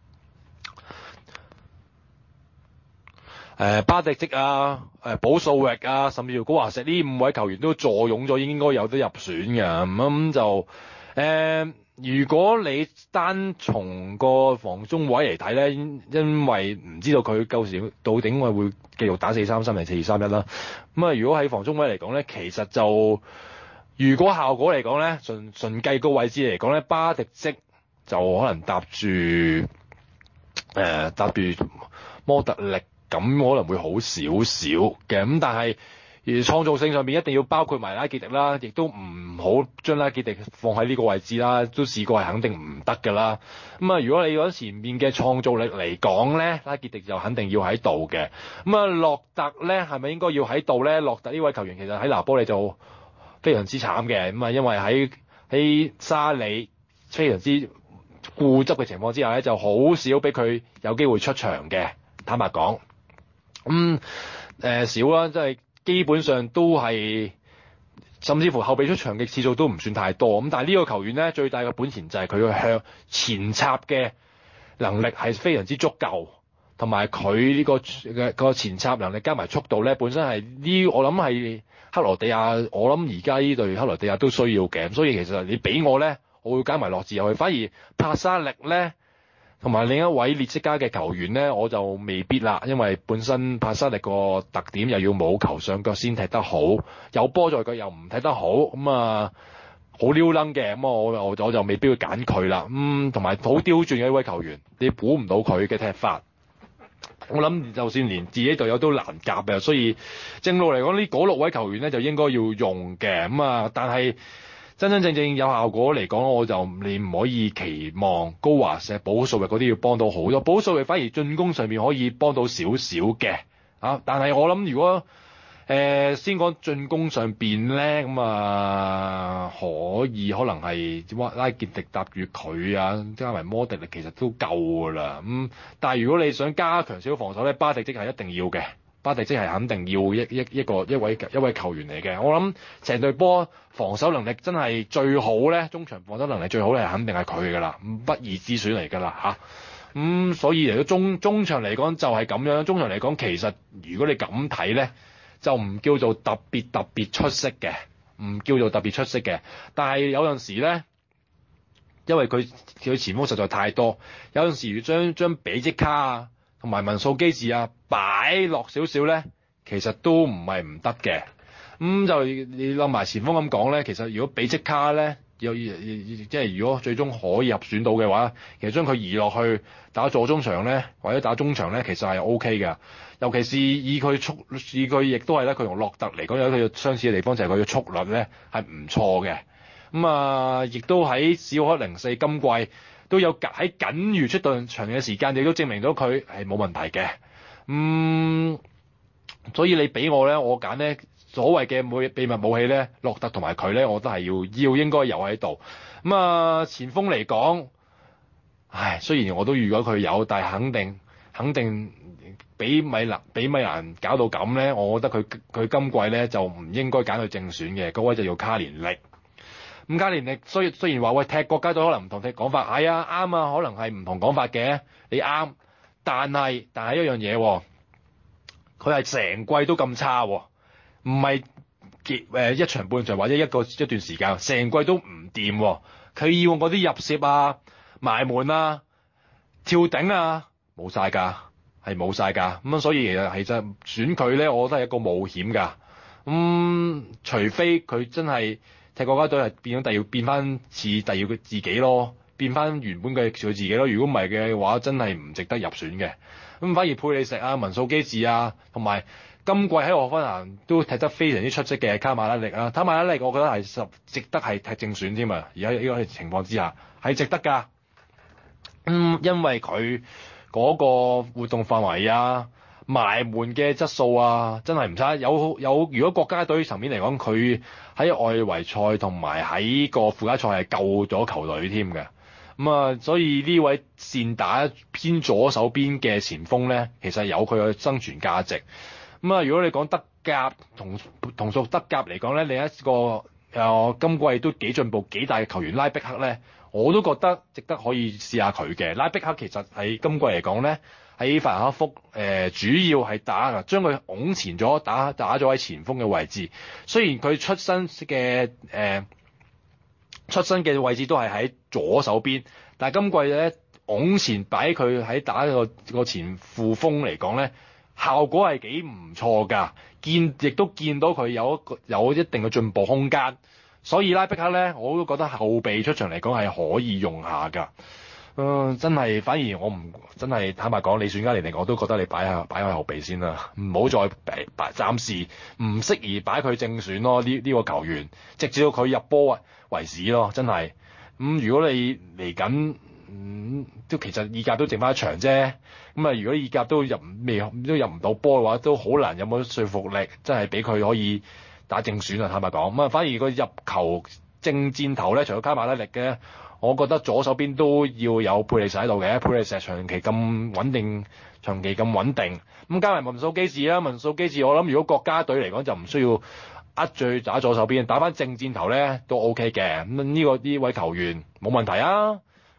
誒、呃、巴迪積啊、誒、呃、保素域啊，甚至乎高華石呢五位球員都坐擁咗，應該有得入選嘅。咁、嗯、咁就誒、呃，如果你單從個防中位嚟睇咧，因為唔知道佢夠時到底會繼續打四三三定四二三一啦。咁啊，如果喺防中位嚟講咧，其實就如果效果嚟講咧，純純計個位置嚟講咧，巴迪積就可能搭住誒、呃、搭住摩特力。咁可能會好少少嘅，咁但係而創造性上面一定要包括埋拉傑迪啦，亦都唔好將拉傑迪放喺呢個位置啦，都試過係肯定唔得㗎啦。咁啊，如果你講前面嘅創造力嚟講咧，拉傑迪就肯定要喺度嘅。咁啊，洛特咧係咪應該要喺度咧？洛特呢位球員其實喺拿波利就非常之慘嘅，咁啊，因為喺喺沙里非常之固執嘅情況之下咧，就好少俾佢有機會出場嘅，坦白講。咁誒、嗯呃、少啦，即係基本上都係，甚至乎後備出場嘅次數都唔算太多。咁但係呢個球員咧，最大嘅本錢就係佢向前插嘅能力係非常之足夠， 同埋佢呢個嘅個前插能力加埋速度咧，本身係呢，我諗係克羅地亞，我諗而家呢隊克羅地亞都需要嘅。所以其實你俾我咧，我會加埋洛治入去。反而帕沙力咧，同埋另一位列積加嘅球員咧，我就未必啦，因為本身帕沙力個特點又要冇球上腳先踢得好，有波在腳又唔踢得好，咁啊好撩楞嘅，咁我我我就未必會揀佢啦。咁同埋好刁鑽嘅一位球員，你估唔到佢嘅踢法。我諗就算連自己隊友都難夾嘅，所以正路嚟講呢嗰六位球員咧就應該要用嘅。咁啊，但係真真正正有效果嚟講，我就你唔可以期望高華石、保數域嗰啲要幫到好多，保數域反而進攻上面可以幫到少少嘅啊。但係我諗如果誒、呃、先講進攻上邊咧，咁啊可以可能係拉傑迪搭住佢啊，加埋摩迪力其實都夠㗎啦。咁、嗯、但係如果你想加強少少防守咧，巴迪即係一定要嘅。巴迪即係肯定要一一一個一位一位球員嚟嘅。我諗成隊波防守能力真係最好咧，中場防守能力最好咧，肯定係佢㗎啦，不二之選嚟㗎啦嚇。咁、嗯、所以嚟到中中場嚟講就係咁樣。中場嚟講其實如果你咁睇咧，就唔叫做特別特別出色嘅，唔叫做特別出色嘅。但係有陣時咧，因為佢佢前鋒實在太多，有陣時將將比積卡啊同埋文素基治啊擺落少少咧，其實都唔係唔得嘅。咁、嗯、就你諗埋前鋒咁講咧，其實如果比積卡咧，有即係如果最終可以入選到嘅話，其實將佢移落去打左中場咧，或者打中場咧，其實係 O K 嘅。尤其是以佢速，以佢亦都係咧，佢同洛特嚟講有佢相似嘅地方，就係佢嘅速率咧係唔錯嘅。咁、嗯、啊，亦都喺史浩克零四今季都有喺僅餘出到場嘅時間，亦都證明到佢係冇問題嘅。嗯，所以你俾我咧，我揀咧所謂嘅秘秘密武器咧，洛特同埋佢咧，我都係要要應該有喺度。咁、嗯、啊，前鋒嚟講，唉，雖然我都預咗佢有，但係肯定肯定。俾米蘭俾米蘭搞到咁咧，我覺得佢佢今季咧就唔應該揀佢正選嘅，嗰位就叫卡連力。咁卡連力雖雖然話喂踢國家隊可能唔同踢講法，係啊啱啊，可能係唔同講法嘅，你啱。但係但係一樣嘢，佢係成季都咁差，唔係結誒一場半場或者一個一段時間，成季都唔掂。佢要嗰啲入攝啊、埋門啊、跳頂啊，冇晒㗎。係冇晒㗎，咁所以其實其實選佢咧，我覺得係一個冒險㗎。咁、嗯、除非佢真係踢國家隊係變咗第二變翻似第二個自己咯，變翻原本嘅佢自己咯。如果唔係嘅話，真係唔值得入選嘅。咁反而佩里石啊、文素基治啊，同埋今季喺荷芬蘭都踢得非常之出色嘅卡馬拉力啊，卡馬拉力我覺得係十值得係踢正選添啊。而家呢個情況之下係值得㗎。嗯，因為佢嗰個活動範圍啊、埋門嘅質素啊，真係唔差。有有，如果國家隊層面嚟講，佢喺外圍賽同埋喺個附加賽係救咗球隊添嘅。咁、嗯、啊，所以呢位善打偏左手邊嘅前鋒咧，其實有佢嘅生存價值。咁、嗯、啊，如果你講德甲同同屬德甲嚟講咧，另一個誒、呃、今季都幾進步幾大嘅球員拉碧克咧，我都覺得值得可以試下佢嘅。拉碧克其實喺今季嚟講咧，喺法蘭克福誒、呃、主要係打啊，將佢拱前咗打打咗喺前鋒嘅位置。雖然佢出身嘅誒、呃、出身嘅位置都係喺左手邊，但係今季咧拱前擺佢喺打個個前副鋒嚟講咧，效果係幾唔錯㗎。見亦都見到佢有一個有一定嘅進步空間。所以拉碧克咧，我都覺得後備出場嚟講係可以用下㗎。嗯、呃，真係反而我唔真係坦白講，你選加連嚟，我都覺得你擺下擺下後備先啦，唔好再擺擺，暫時唔適宜擺佢正選咯。呢呢、呢個球員，直至到佢入波為止咯，真係。咁、嗯、如果你嚟緊，嗯，都其實意甲都剩翻一場啫。咁、嗯、啊，如果意甲都入未都入唔到波嘅話，都好難有冇說服力，真係俾佢可以打正選啊！坦白講，咁啊，反而個入球正箭頭咧，除咗卡馬拉力嘅，我覺得左手邊都要有佩利石喺度嘅。佩利石長期咁穩定，長期咁穩定，咁加埋文素基治啦，文素基治我諗如果國家隊嚟講就唔需要呃住打左手邊，打翻正箭頭咧都 OK 嘅。咁呢個呢位球員冇問題啊。咁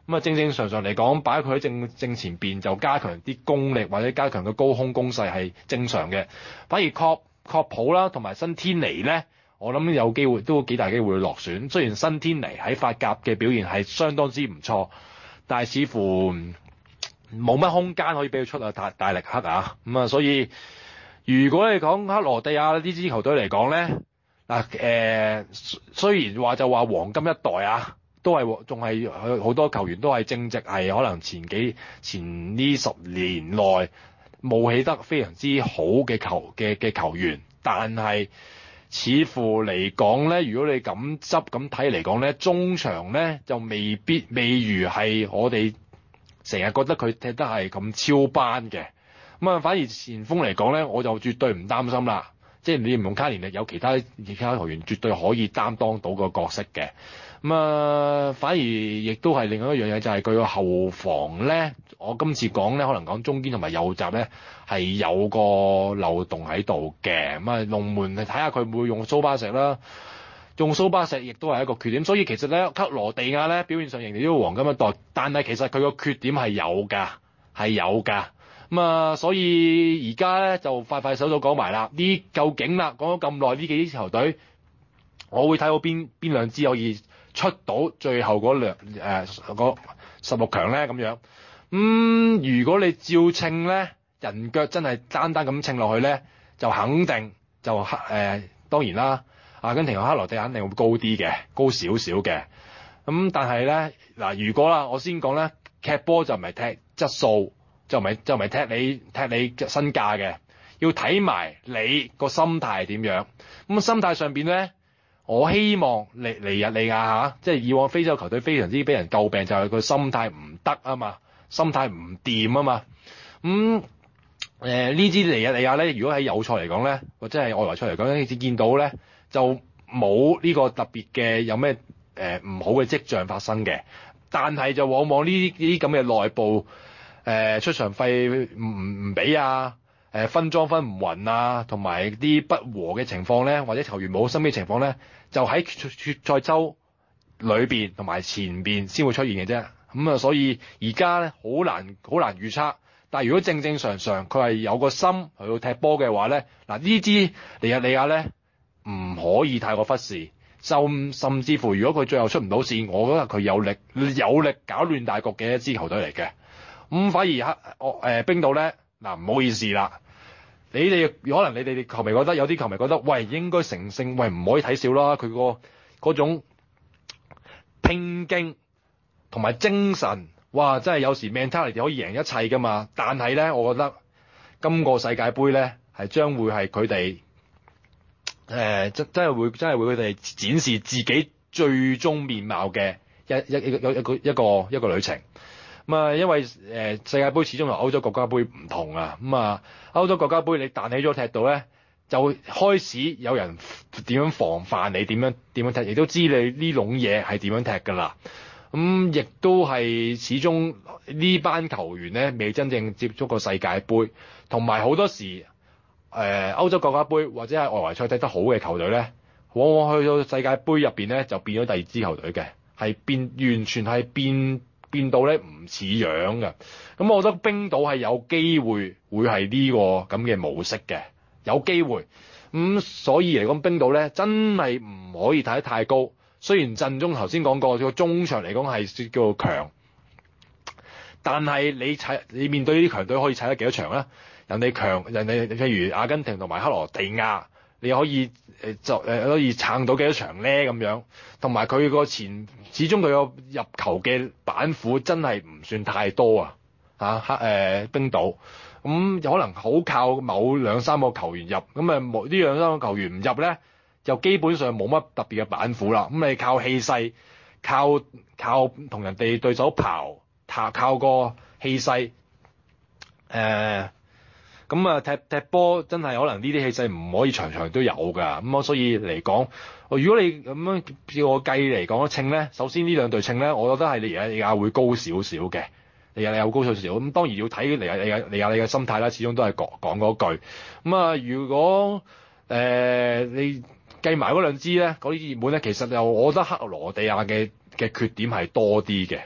咁啊正正常常嚟講，擺佢喺正正前邊就加強啲功力或者加強個高空攻勢係正常嘅。反而確確普啦同埋新天尼咧，我諗有機會都幾大機會落選。雖然新天尼喺法甲嘅表現係相當之唔錯，但係似乎冇乜空間可以俾佢出啊大大力克啊。咁啊，所以如果你講克羅地亞呢支球隊嚟講咧，嗱誒雖然話就話黃金一代啊，都係仲係好多球員都係正值係可能前幾前呢十年內冒起得非常之好嘅球嘅嘅球員，但係似乎嚟講咧，如果你咁執咁睇嚟講咧，中場咧就未必未如係我哋成日覺得佢踢得係咁超班嘅。咁啊，反而前鋒嚟講咧，我就絕對唔擔心啦。即係你唔用卡連力，有其他其他球員絕對可以擔當到個角色嘅。咁啊，反而亦都係另外一樣嘢，就係佢個後防咧。我今次講咧，可能講中堅同埋右閘咧係有個漏洞喺度嘅。咁啊，龍門睇下佢會唔會用蘇巴石啦。用蘇巴石亦都係一個缺點。所以其實咧，克羅地亞咧表現上仍然都要黃金一代，但係其實佢個缺點係有㗎，係有㗎。咁啊，所以而家咧就快快手就講埋啦。呢究竟啦，講咗咁耐呢幾支球隊，我會睇到邊邊兩支可以出到最後嗰兩誒嗰十六強咧咁樣。咁、嗯、如果你照稱咧，人腳真係單單咁稱落去咧，就肯定就克誒、呃、當然啦，阿根廷同克羅地亞肯定會高啲嘅，高少少嘅。咁、嗯、但係咧嗱，如果啦，我先講咧，踢波就唔係踢質素。就唔係就唔係踢你踢你身價嘅，要睇埋你個心態係點樣。咁心態上邊咧，我希望尼尼日利亞嚇，即係以往非洲球隊非常之俾人詬病，就係佢心態唔得啊嘛，心態唔掂啊嘛。咁誒呢支尼日利亞咧，如果喺友賽嚟講咧，或者係外圍賽嚟講咧，你見到咧就冇呢個特別嘅有咩誒唔好嘅跡象發生嘅，但係就往往呢啲呢啲咁嘅內部。誒、呃、出場費唔唔唔俾啊！誒、呃、分裝分唔勻啊，同埋啲不和嘅情況咧，或者球員冇心嘅情況咧，就喺決賽周裏邊同埋前邊先會出現嘅啫。咁、嗯、啊，所以而家咧好難好難預測。但係如果正正常常佢係有個心去到踢波嘅話咧，嗱呢支尼日利亞咧唔可以太過忽視。甚甚至乎，如果佢最後出唔到線，我覺得佢有力有力搞亂大局嘅一支球隊嚟嘅。咁、嗯、反而黑我誒冰島咧，嗱唔好意思啦，你哋可能你哋球迷覺得有啲球迷覺得，喂應該成勝，喂唔可以睇少啦，佢個嗰種拼勁同埋精神，哇真係有時 mentality 可以贏一切噶嘛。但係咧，我覺得今個世界盃咧係將會係佢哋誒真真係會真係會佢哋展示自己最終面貌嘅一一一個一個一個一個旅程。咁啊，因為誒、呃、世界盃始終同歐洲國家盃唔同啊，咁、嗯、啊歐洲國家盃你彈起咗踢到咧，就開始有人點樣防範你點樣點樣踢，亦都知你呢種嘢係點樣踢㗎啦。咁、嗯、亦都係始終呢班球員咧未真正接觸過世界盃，同埋好多時誒、呃、歐洲國家盃或者係外圍賽踢得好嘅球隊咧，往往去到世界盃入邊咧就變咗第二支球隊嘅，係變完全係變。變到咧唔似樣嘅，咁我覺得冰島係有機會會係呢個咁嘅模式嘅，有機會。咁、嗯、所以嚟講，冰島咧真係唔可以睇得太高。雖然陣中頭先講過個中場嚟講係叫做強，但係你踩你面對呢啲強隊可以踩得幾多場咧？人哋強，人哋譬如阿根廷同埋克羅地亞。你可以誒就誒可以撐到幾多場咧咁樣，同埋佢個前始終佢個入球嘅板斧真係唔算太多啊嚇黑誒冰島，咁有可能好靠某兩三個球員入，咁啊冇呢兩三個球員唔入咧，就基本上冇乜特別嘅板斧啦。咁你靠氣勢，靠靠同人哋對手刨，靠靠個氣勢誒。呃咁啊，踢踢波真係可能呢啲氣勢唔可以場場都有㗎，咁啊，所以嚟講，如果你咁樣叫我計嚟講稱咧，首先呢兩隊稱咧，我覺得係尼日利亞會高少少嘅，尼日利亞會高少少，咁當然要睇尼日利亞尼日利亞嘅心態啦，始終都係講講嗰句。咁啊，如果誒、呃、你計埋嗰兩支咧，嗰啲熱門咧，其實又我覺得克羅地亞嘅嘅缺點係多啲嘅。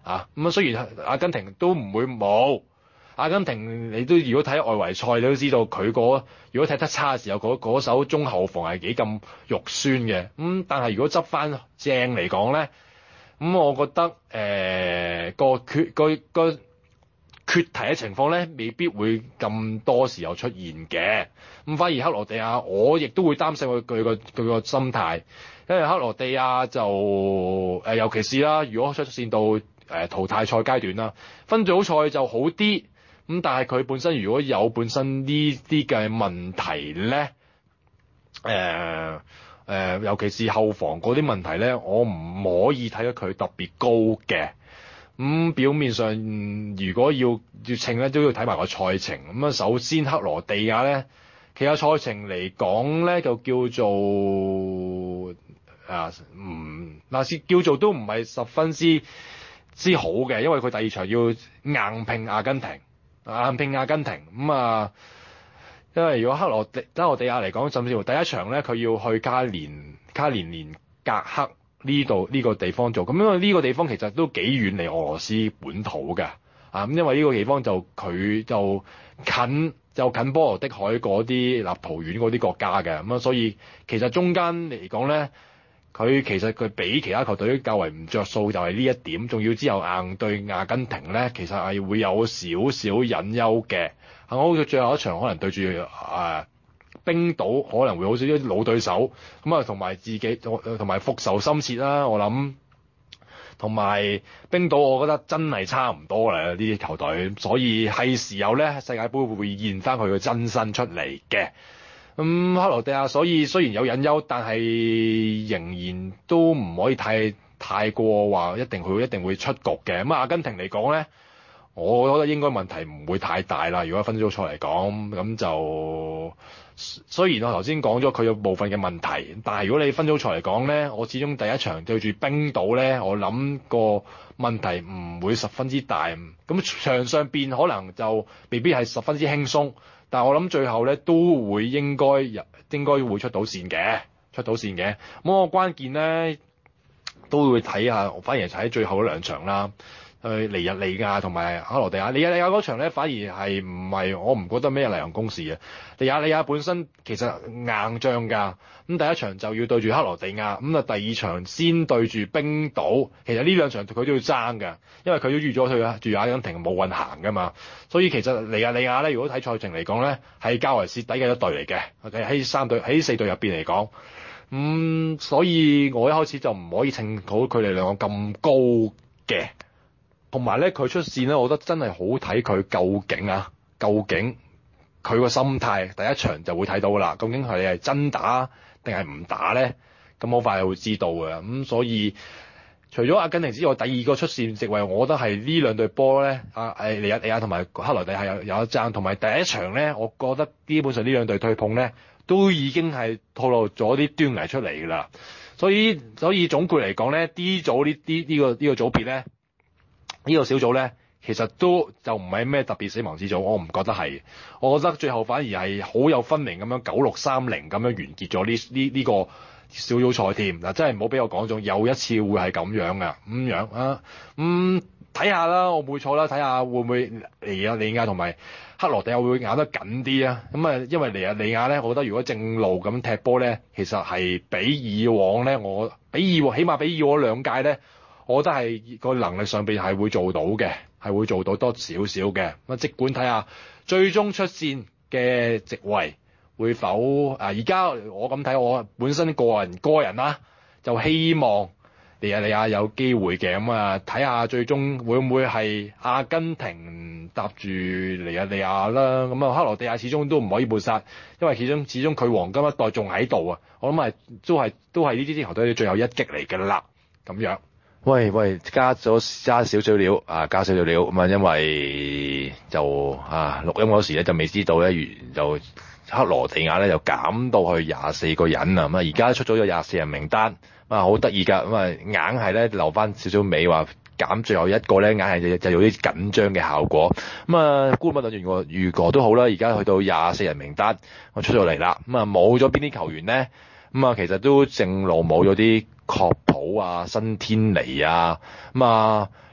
嚇。咁啊，雖然阿根廷都唔會冇。阿根廷你都如果睇外圍賽，你都知道佢嗰如果踢得差嘅時候，嗰嗰手中後防係幾咁肉酸嘅。咁、嗯、但係如果執翻正嚟講咧，咁、嗯、我覺得誒、呃、個缺個個缺題嘅情況咧，未必會咁多時候出現嘅。咁、嗯、反而克羅地亞，我亦都會擔心佢佢個佢個心態，因為克羅地亞就誒、呃、尤其是啦，如果出線到誒、呃、淘汰賽階段啦，分組賽就好啲。咁但係佢本身如果有本身呢啲嘅問題咧，誒、呃、誒、呃，尤其是後防嗰啲問題咧，我唔可以睇得佢特別高嘅。咁、嗯、表面上如果要要稱咧，都要睇埋個賽程。咁啊，首先克羅地亞咧，其實賽程嚟講咧，就叫做啊唔嗱，先、嗯、叫做都唔係十分之之好嘅，因為佢第二場要硬拼阿根廷。硬拼阿根廷咁啊、嗯，因為如果克羅地克羅地亞嚟講，甚至乎第一場咧，佢要去卡連卡連連格克呢度呢個地方做，咁因為呢個地方其實都幾遠離俄羅斯本土嘅啊，咁因為呢個地方就佢就近就近波羅的海嗰啲立陶宛嗰啲國家嘅，咁啊，所以其實中間嚟講咧。佢其實佢比其他球隊較為唔着數，就係呢一點。仲要之後硬對阿根廷咧，其實係會有少少隱憂嘅。啊，我好似最後一場可能對住誒、呃、冰島，可能會好少啲老對手。咁啊，同埋自己同埋復仇心切啦，我諗。同埋冰島，我覺得真係差唔多啦呢啲球隊，所以係時候咧世界盃會現翻佢嘅真身出嚟嘅。咁、嗯、克羅地亞所以雖然有隱憂，但係仍然都唔可以太太過話一定佢一定會出局嘅。咁阿根廷嚟講咧，我覺得應該問題唔會太大啦。如果分組賽嚟講，咁就雖然我頭先講咗佢有部分嘅問題，但係如果你分組賽嚟講咧，我始終第一場對住冰島咧，我諗個問題唔會十分之大。咁場上邊可能就未必係十分之輕鬆。但係我諗最後咧都會應該應該會出到線嘅，出到線嘅。咁我關鍵咧都會睇下，反而睇最後嗰兩場啦。去尼日利亞同埋克羅地亞，尼日利亞嗰場咧反而係唔係我唔覺得咩例行公事嘅。尼日利亞本身其實硬仗㗎，咁第一場就要對住克羅地亞，咁啊第二場先對住冰島。其實呢兩場佢都要爭㗎，因為佢都預咗佢住阿根廷冇運行㗎嘛。所以其實尼日利亞咧，如果睇賽程嚟講咧，係較為蝕底嘅一隊嚟嘅。喺、okay? 三隊喺四隊入邊嚟講，咁、嗯、所以我一開始就唔可以稱好佢哋兩個咁高嘅。同埋咧，佢出線咧，我覺得真係好睇佢究竟啊，究竟佢個心態，第一場就會睇到啦。究竟係你係真打定係唔打咧？咁好快就會知道嘅。咁、嗯、所以除咗阿根廷之外，第二個出線席位，我覺得係呢兩隊波咧，啊誒尼日利亞同埋克羅地亞有有一爭。同埋第一場咧，我覺得基本上呢兩隊對碰咧，都已經係透露咗啲端倪出嚟㗎啦。所以所以總括嚟講咧，D 組呢啲呢個呢、呢個組別咧。呢個小組咧，其實都就唔係咩特別死亡之組，我唔覺得係。我覺得最後反而係好有分明咁樣九六三零咁樣完結咗呢呢呢個小組賽添。嗱，真係唔好俾我講中，有一次會係咁樣噶，咁樣啊，咁睇下啦，我唔會錯啦，睇下會唔會尼日利亞同埋克羅地亞會唔會咬得緊啲啊？咁啊，因為尼日利亞咧，我覺得如果正路咁踢波咧，其實係比以往咧，我比以往起碼比以往兩屆咧。我覺得係個能力上邊係會做到嘅，係會做到多少少嘅。咁即管睇下最終出線嘅席位會否啊？而家我咁睇，我本身個人個人啦、啊，就希望尼日利亞有機會嘅。咁啊，睇下最終會唔會係阿根廷搭住尼日利亞啦。咁啊，克羅地亞始終都唔可以抹殺，因為始終始終佢黃金一代仲喺度啊。我諗係都係都係呢啲球隊最後一擊嚟㗎啦。咁樣。喂喂，加咗加少少料啊，加少少料咁啊，因為就啊錄音嗰時咧就未知道咧，就克羅地亞咧就減到去廿四個人啊，咁啊而家出咗咗廿四人名單啊，好得意㗎，咁啊硬係咧留翻少少尾話減最後一個咧，硬係就就有啲緊張嘅效果。咁啊，官方等住我預過都好啦，而家去到廿四人名單，我出咗嚟啦，咁啊冇咗邊啲球員咧？咁啊，其實都正路冇咗啲確普啊、新天尼啊，咁啊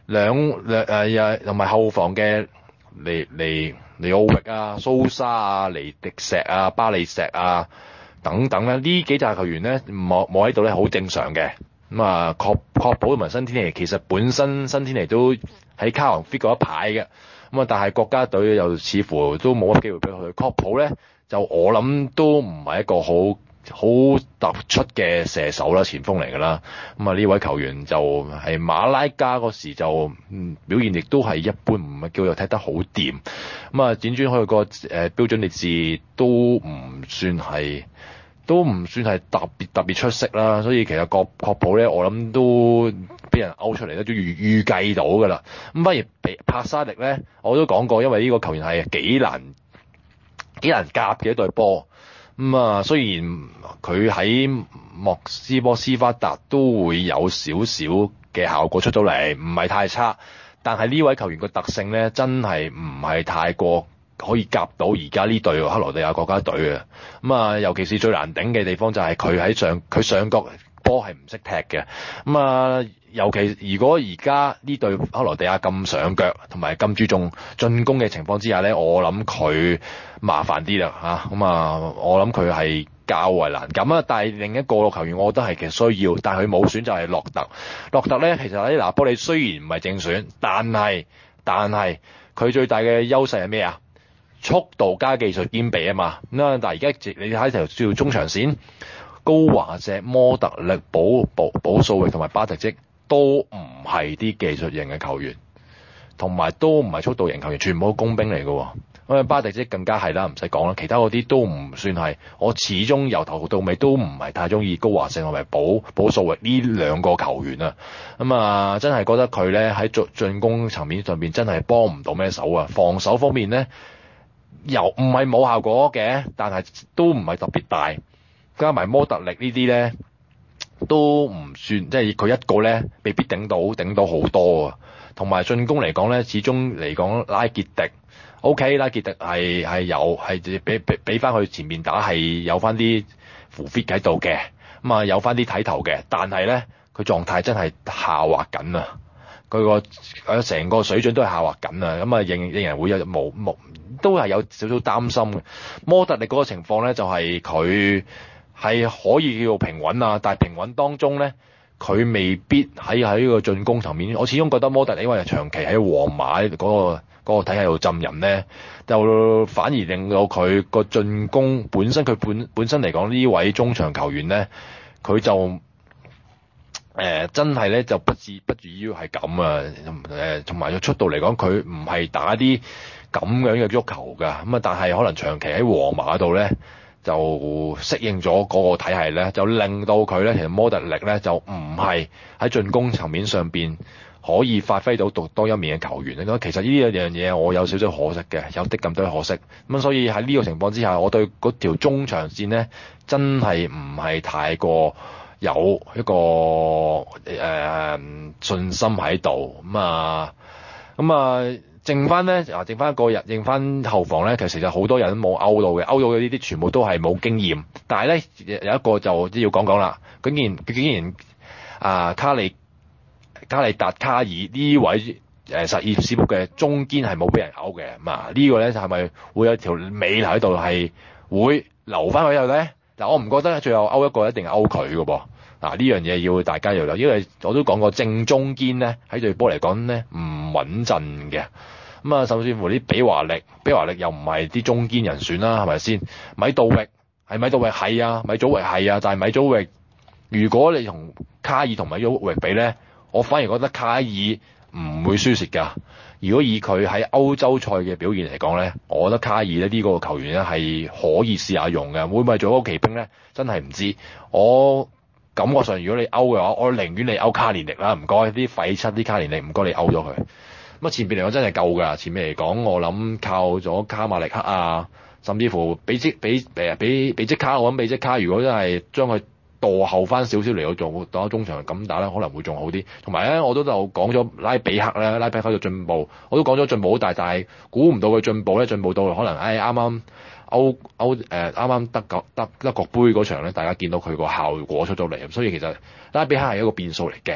兩兩誒同埋後防嘅尼尼尼奧域啊、蘇沙啊、尼迪石啊、巴利石啊等等咧，呢幾紮球員咧冇冇喺度咧，好正常嘅。咁啊，確確保同埋新天尼其實本身新天尼都喺卡皇 fit 過一排嘅。咁啊，但係國家隊又似乎都冇乜機會俾佢。確保咧就我諗都唔係一個好好突出嘅射手啦，前鋒嚟㗎啦。咁啊，呢位球員就係馬拉加嗰時就嗯表現亦都係一般，唔係叫做踢得好掂。咁啊，輾轉去個誒、呃、標準列治都唔算係。都唔算係特別特別出色啦，所以其實確確保咧，我諗都俾人勾出嚟咧，都預預計到㗎啦。咁反而比帕沙力咧，我都講過，因為呢個球員係幾難幾難夾嘅一隊波。咁、嗯、啊，雖然佢喺莫斯科斯巴達都會有少少嘅效果出到嚟，唔係太差，但係呢位球員個特性咧，真係唔係太過可以夾到而家呢隊克羅地亞國家隊嘅。咁啊，尤其是最難頂嘅地方就係佢喺上佢上角波係唔識踢嘅。咁啊，尤其如果而家呢隊克羅地亞咁上腳同埋咁注重進攻嘅情況之下咧，我諗佢麻煩啲啦嚇。咁啊，我諗佢係較為難咁啊。但係另一個球員，我覺得係其實需要，但係佢冇選就係洛特。洛特咧，其實喺拿波利雖然唔係正選，但係但係佢最大嘅優勢係咩啊？速度加技術兼備啊嘛，咁啊但係而家你睇條叫中場線，高華石、摩特力、保保保素域同埋巴特積都唔係啲技術型嘅球員，同埋都唔係速度型球員，全部都工兵嚟嘅喎。咁啊巴特積更加係啦，唔使講啦，其他嗰啲都唔算係。我始終由頭到尾都唔係太中意高華石同埋保保素域呢兩個球員啊。咁啊真係覺得佢咧喺進進攻層面上邊真係幫唔到咩手啊，防守方面咧。又唔係冇效果嘅，但係都唔係特別大，加埋摩特力呢啲咧都唔算，即係佢一個咧未必頂到頂到好多啊。同埋進攻嚟講咧，始終嚟講拉傑迪 OK， 拉傑迪係係有係俾俾俾翻佢前面打係有翻啲扶 fit 喺度嘅，咁啊有翻啲睇頭嘅，但係咧佢狀態真係下滑緊啊！佢個誒成個水準都係下滑緊啊！咁啊，令令人會有冇冇都係有少少擔心嘅。摩特力嗰個情況咧，就係佢係可以叫做平穩啊，但係平穩當中咧，佢未必喺喺呢個進攻層面。我始終覺得摩特力因為長期喺皇馬嗰個嗰個體系度浸淫咧，就反而令到佢個進攻本身佢本本身嚟講呢位中場球員咧，佢就。誒、呃、真係咧就不至不至於係咁啊！誒同埋佢出道嚟講，佢唔係打啲咁樣嘅足球㗎。咁啊，但係可能長期喺皇馬度咧，就適應咗嗰個體系咧，就令到佢咧其實摩特力咧就唔係喺進攻層面上邊可以發揮到獨當一面嘅球員咧。咁其實呢一樣嘢我有少少可惜嘅，有啲咁多可惜。咁所以喺呢個情況之下，我對嗰條中場線咧真係唔係太過。有一個誒、呃、信心喺度咁啊，咁啊，剩翻咧啊，剩翻一個人，剩翻後防咧，其實就好多人都冇勾到嘅，勾到嘅呢啲全部都係冇經驗。但係咧有一個就要講講啦，竟然佢竟然啊卡利卡利達卡爾呢位誒實驗師部嘅中堅係冇俾人勾嘅，咁啊呢個咧就係咪會有條尾喺度係會留翻喺度咧？嗱，我唔覺得最後勾一個一定勾佢嘅噃。嗱，呢樣嘢要大家要留意，因為我都講過正中堅咧喺隊波嚟講咧唔穩陣嘅。咁啊，甚至乎啲比華力，比華力又唔係啲中堅人選啦，係咪先？米杜域係米杜域係啊，米祖域係啊，但係米祖域如果你同卡爾同米祖域比咧，我反而覺得卡爾唔會輸蝕㗎。如果以佢喺歐洲賽嘅表現嚟講咧，我覺得卡爾咧呢個球員咧係可以試下用嘅。會唔會做一個奇兵咧？真係唔知。我感覺上如果你勾嘅話，我寧願你勾卡連力啦，唔該啲廢七啲卡連力，唔該你勾咗佢。咁啊前邊嚟講真係夠㗎，前面嚟講我諗靠咗卡馬力克啊，甚至乎比積比誒比比積卡，我諗比積卡如果真係將佢墮後翻少少嚟到做打中場咁打咧，可能會仲好啲。同埋咧，我都就講咗拉比克咧，拉比克嘅進步，我都講咗進步好大，但係估唔到佢進步咧，進步到可能誒啱啱歐歐誒啱啱德國德德國杯嗰場咧，大家見到佢個效果出咗嚟，所以其實拉比克係一個變數嚟嘅。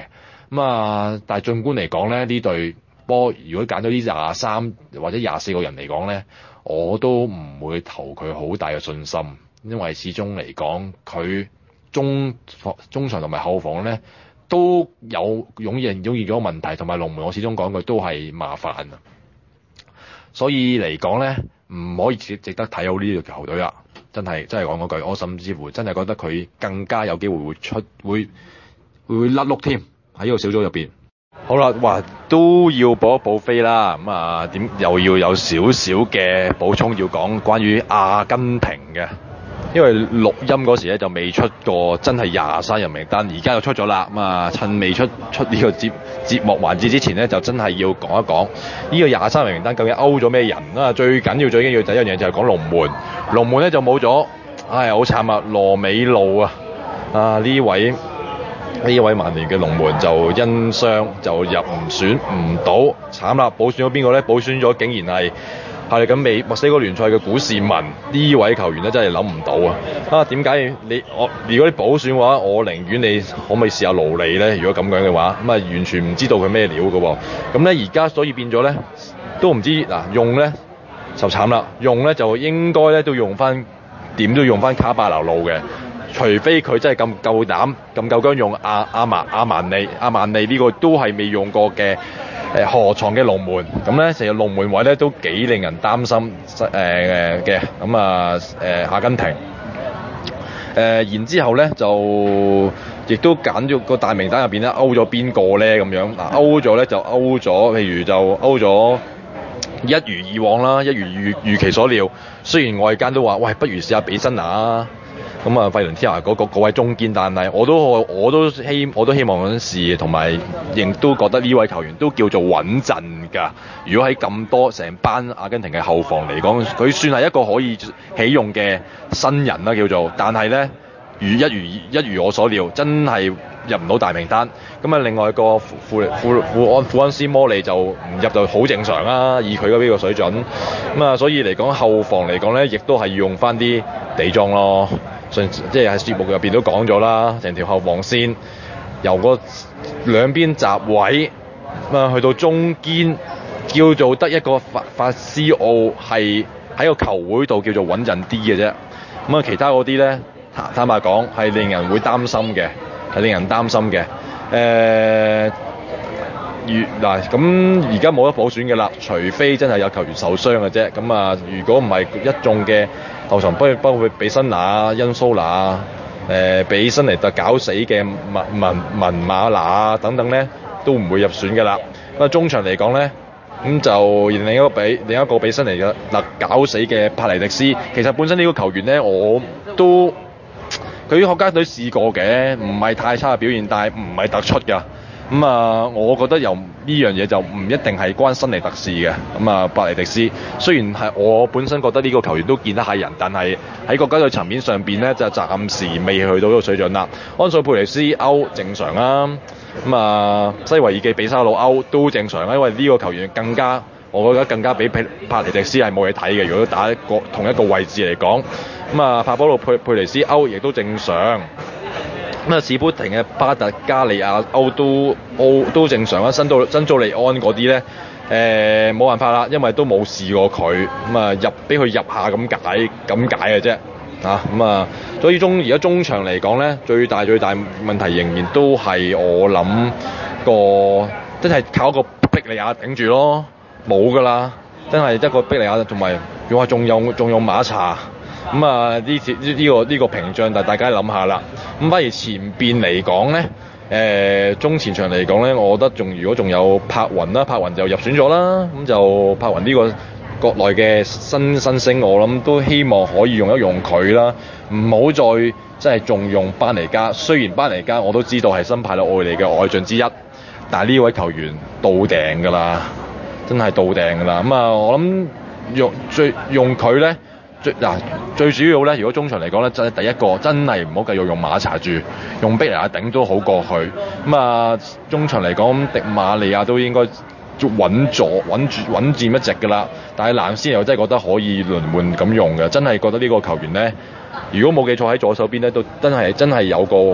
咁啊，但係儘管嚟講咧，呢隊波如果揀到呢廿三或者廿四個人嚟講咧，我都唔會投佢好大嘅信心，因為始終嚟講佢中中場同埋後防咧都有湧現湧現咗問題，同埋龍門我始終講句都係麻煩啊，所以嚟講咧唔可以值值得睇好呢隊球隊啦。真係真係講嗰句，我甚至乎真係覺得佢更加有機會會出會會甩碌添喺呢個小組入邊。好啦，哇都要補一補飛啦，咁啊點又要有少少嘅補充要講關於阿根廷嘅，因為錄音嗰時咧就未出過真係廿三人名單，而家就出咗啦。咁啊趁未出出呢個節節目環節之前咧，就真係要講一講呢個廿三人名單究竟勾咗咩人啊？最緊要最緊要第一樣嘢就係講龍門，龍門咧就冇咗，唉好慘啊！羅美路啊，啊呢位呢位曼聯嘅龍門就因傷就入唔選唔到，慘啦！補選咗邊個咧？補選咗竟然係係咁美墨西哥聯賽嘅古士文，呢位球員咧真係諗唔到啊！啊點解你我如果你補選嘅話，我寧願你可唔可以試下勞利咧？如果咁樣嘅話，咁啊完全唔知道佢咩料嘅喎。咁咧而家所以變咗咧，都唔知嗱用咧就慘啦，用咧就應該咧都用翻點都用翻卡巴流路嘅。除非佢真係咁夠膽咁夠薑用阿阿曼阿曼尼阿曼尼呢個都係未用過嘅誒河床嘅龍門，咁咧成日龍門位咧都幾令人擔心誒嘅，咁啊誒阿根廷誒、呃、然之後咧就亦都揀咗個大名單入邊咧勾咗邊個咧咁樣嗱，勾咗咧就勾咗，譬如就勾咗一如以往啦，一如預預期所料，雖然外間都話喂不如試下比辛拿。咁啊，費倫天拿嗰個嗰位中堅，但係我都我都希我都希望咁試，同埋亦都覺得呢位球員都叫做穩陣㗎。如果喺咁多成班阿根廷嘅後防嚟講，佢算係一個可以起用嘅新人啦，叫做。但係咧，如一如一如我所料，真係入唔到大名單。咁啊，另外一個富富富富安富安斯摩利就唔入就好正常啦，以佢嗰邊個水準。咁啊，所以嚟講後防嚟講咧，亦都係要用翻啲地莊咯。即係喺節目入邊都講咗啦，成條後防線由個兩邊閘位咁啊去到中堅，叫做得一個法法斯奧係喺個球會度叫做穩陣啲嘅啫。咁啊，其他嗰啲咧，坦白講係令人會擔心嘅，係令人擔心嘅。誒、呃，如嗱咁而家冇得補選嘅啦，除非真係有球員受傷嘅啫。咁啊，如果唔係一眾嘅後場，包括比辛拿、恩蘇拿、誒俾辛尼特搞死嘅文文文馬拿等等咧，都唔會入選嘅啦。咁啊，中場嚟講咧，咁就另一個比另一個俾辛尼特搞死嘅帕尼迪斯，其實本身呢個球員咧，我都佢國家隊試過嘅，唔係太差嘅表現，但係唔係突出㗎。咁、嗯、啊，我覺得由呢樣嘢就唔一定係關辛尼特事嘅。咁、嗯、啊，伯尼迪斯雖然係我本身覺得呢個球員都見得下人，但係喺國家隊層面上邊咧，就暫時未去到嗰個水準啦。安素佩雷斯歐正常啦，咁、嗯、啊西維爾嘅比沙魯歐都正常啦，因為呢個球員更加，我覺得更加比帕尼迪斯係冇嘢睇嘅。如果打一個同一個位置嚟講，咁、嗯、啊帕波魯佩佩雷斯歐亦都正常。咁啊，史普廷嘅巴特加利亞歐都歐都正常啦，新都新祖利安嗰啲咧，誒冇辦法啦，因為都冇試過佢，咁啊入俾佢入下咁解咁解嘅啫，啊咁啊，所以中而家中場嚟講咧，最大最大問題仍然都係我諗個真係靠一個碧利亞頂住咯，冇噶啦，真係一個碧利亞同埋，如果話仲有仲有馬查。咁啊，呢次呢呢個呢、呢個屏障，但大家諗下啦。咁反而前邊嚟講咧，誒、呃、中前場嚟講咧，我覺得仲如果仲有柏雲啦，柏雲就入選咗啦。咁就柏雲呢個國內嘅新新星，我諗都希望可以用一用佢啦，唔好再即係仲用班尼加。雖然班尼加我都知道係新派落外嚟嘅外將之一，但係呢位球員到頂㗎啦，真係到頂㗎啦。咁啊，我諗用最用佢咧。最嗱、啊、最主要咧，如果中場嚟講咧，真係第一個真係唔好繼續用馬查住，用碧利亞頂都好過去。咁啊，中場嚟講，迪馬利亞都應該穩坐穩住穩佔一席㗎啦。但係藍斯又真係覺得可以輪換咁用嘅，真係覺得呢個球員咧，如果冇記錯喺左手邊咧，都真係真係有個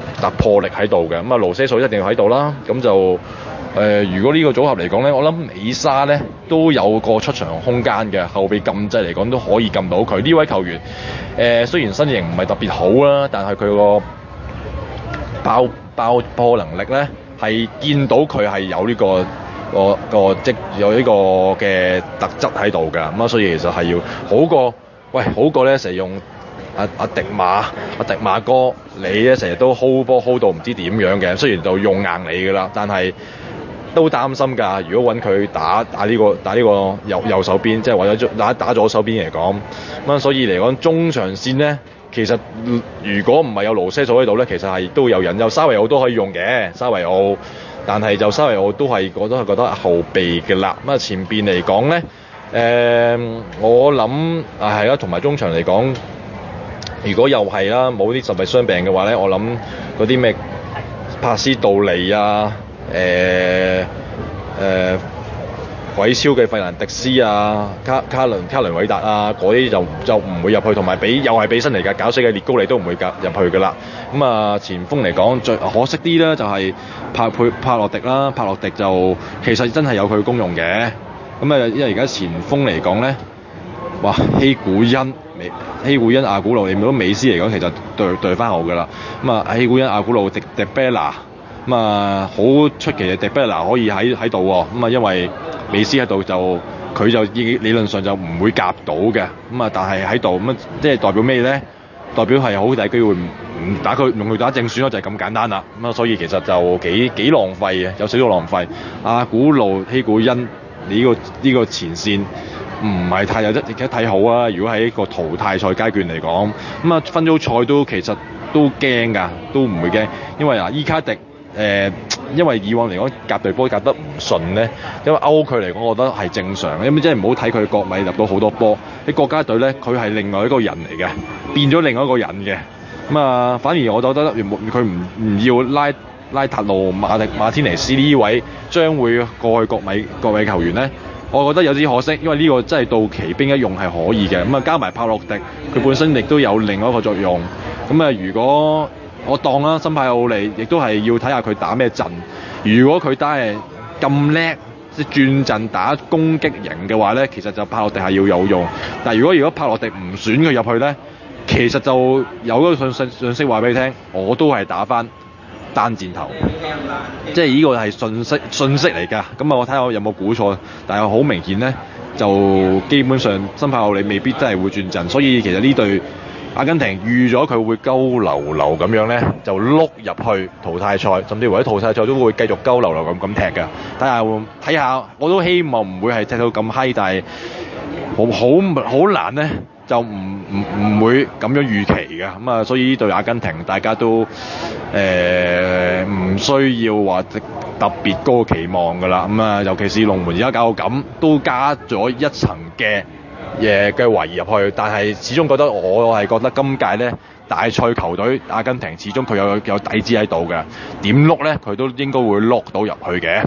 突破力喺度嘅。咁啊，盧些數一定要喺度啦。咁就誒、呃，如果呢個組合嚟講咧，我諗美沙咧都有個出場空間嘅，後備禁制嚟講都可以撳到佢呢位球員。誒、呃，雖然身形唔係特別好啦，但係佢個爆爆破能力咧係見到佢係有呢、這個。個個即有呢個嘅特質喺度㗎，咁啊，所以其實係要好過，喂，好過咧成日用阿阿迪馬阿迪馬哥，你咧成日都 hold 波 hold 到唔知點樣嘅，雖然就用硬你㗎啦，但係都擔心㗎。如果揾佢打打呢個打呢個右右手邊，即係或者打打左手邊嚟講，咁啊，所以嚟講中場線咧，其實如果唔係有盧些數喺度咧，其實係都有人有沙維奧都可以用嘅，沙維奧。但係就稍微我都係我都係覺得後備嘅啦。咁啊前邊嚟講咧，誒、呃、我諗啊係啦，同埋中場嚟講，如果又係啦，冇啲實際傷病嘅話咧，我諗嗰啲咩帕斯杜利啊，誒、呃、誒、呃、鬼超嘅費蘭迪斯啊，卡卡倫卡倫韋達啊，嗰啲就就唔會入去，同埋俾又係俾新嚟㗎，搞死嘅列高利都唔會入入去㗎啦。咁啊前鋒嚟講最可惜啲咧就係、是。帕佩帕洛迪啦，帕洛迪就其實真係有佢功用嘅。咁啊，因為而家前鋒嚟講咧，哇，希古恩、美希古恩、阿古路，你見到美斯嚟講，其實對對翻好㗎啦。咁啊，希古恩、阿古路、迪迪貝拿，咁啊，好出奇嘅迪貝拿可以喺喺度喎。咁啊，因為美斯喺度就佢就理理論上就唔會夾到嘅。咁啊，但係喺度咁啊，即係代表咩咧？代表係好大機會唔打佢用佢打正選咯，就係咁簡單啦。咁啊，所以其實就幾幾浪費嘅，有少少浪費。阿古路希古恩，你呢個呢個前線唔係太有得而家睇好啊。如果喺一個淘汰賽階段嚟講，咁啊分組賽都其實都驚㗎，都唔會驚，因為啊伊卡迪。誒、呃，因為以往嚟講夾隊波夾得唔順咧，因為歐佢嚟講，我覺得係正常。因為真係唔好睇佢國米入到好多波，喺國家隊咧，佢係另外一個人嚟嘅，變咗另外一個人嘅。咁啊，反而我覺得佢唔唔要拉拉塔路馬迪馬天尼斯呢位將會過去國米國米球員咧，我覺得有啲可惜，因為呢個真係到期兵一用係可以嘅。咁啊，加埋帕洛迪，佢本身亦都有另外一個作用。咁啊，如果我當啦，森派奧利亦都係要睇下佢打咩陣。如果佢打係咁叻，即係轉陣打攻擊型嘅話咧，其實就帕洛迪係要有用。但係如果如果帕洛迪唔選佢入去咧，其實就有嗰個信息信息話俾你聽，我都係打翻單箭頭。即係呢個係信息信息嚟㗎。咁啊，我睇下我有冇估錯，但係好明顯咧，就基本上森派奧利未必真係會轉陣，所以其實呢隊阿根廷預咗佢會鳩流流咁樣咧，就碌入去淘汰賽，甚至乎喺淘汰賽都會繼續鳩流流咁咁踢㗎。睇下睇下，我都希望唔會係踢到咁閪，但係好好好難咧，就唔唔唔會咁樣預期㗎。咁啊，所以呢隊阿根廷大家都誒唔需要話特別高期望㗎啦。咁啊，尤其是龍門而家搞到咁，都加咗一層嘅嘢嘅懷疑入去，但係始終覺得我係覺得今屆咧大賽球隊阿根廷始終佢有有底子喺度嘅，點碌咧佢都應該會碌到入去嘅。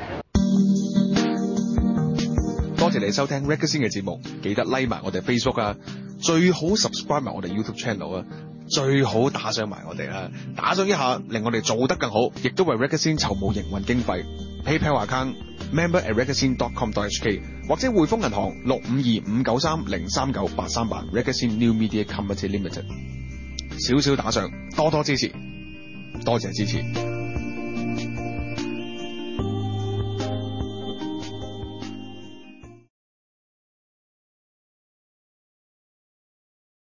多謝你收聽 Reggae 先嘅節目，記得 like 埋我哋 Facebook 啊，最好 subscribe 埋我哋 YouTube channel 啊，最好打賞埋我哋啊，打賞一下令我哋做得更好，亦都為 Reggae 先籌募營運經費。PayPal account member at reggae scene dot com dot h k 或者匯豐銀行六五二五九三零三九八三八 Reggae Scene New Media Company Limited。少少打賞，多多支持，多謝支持。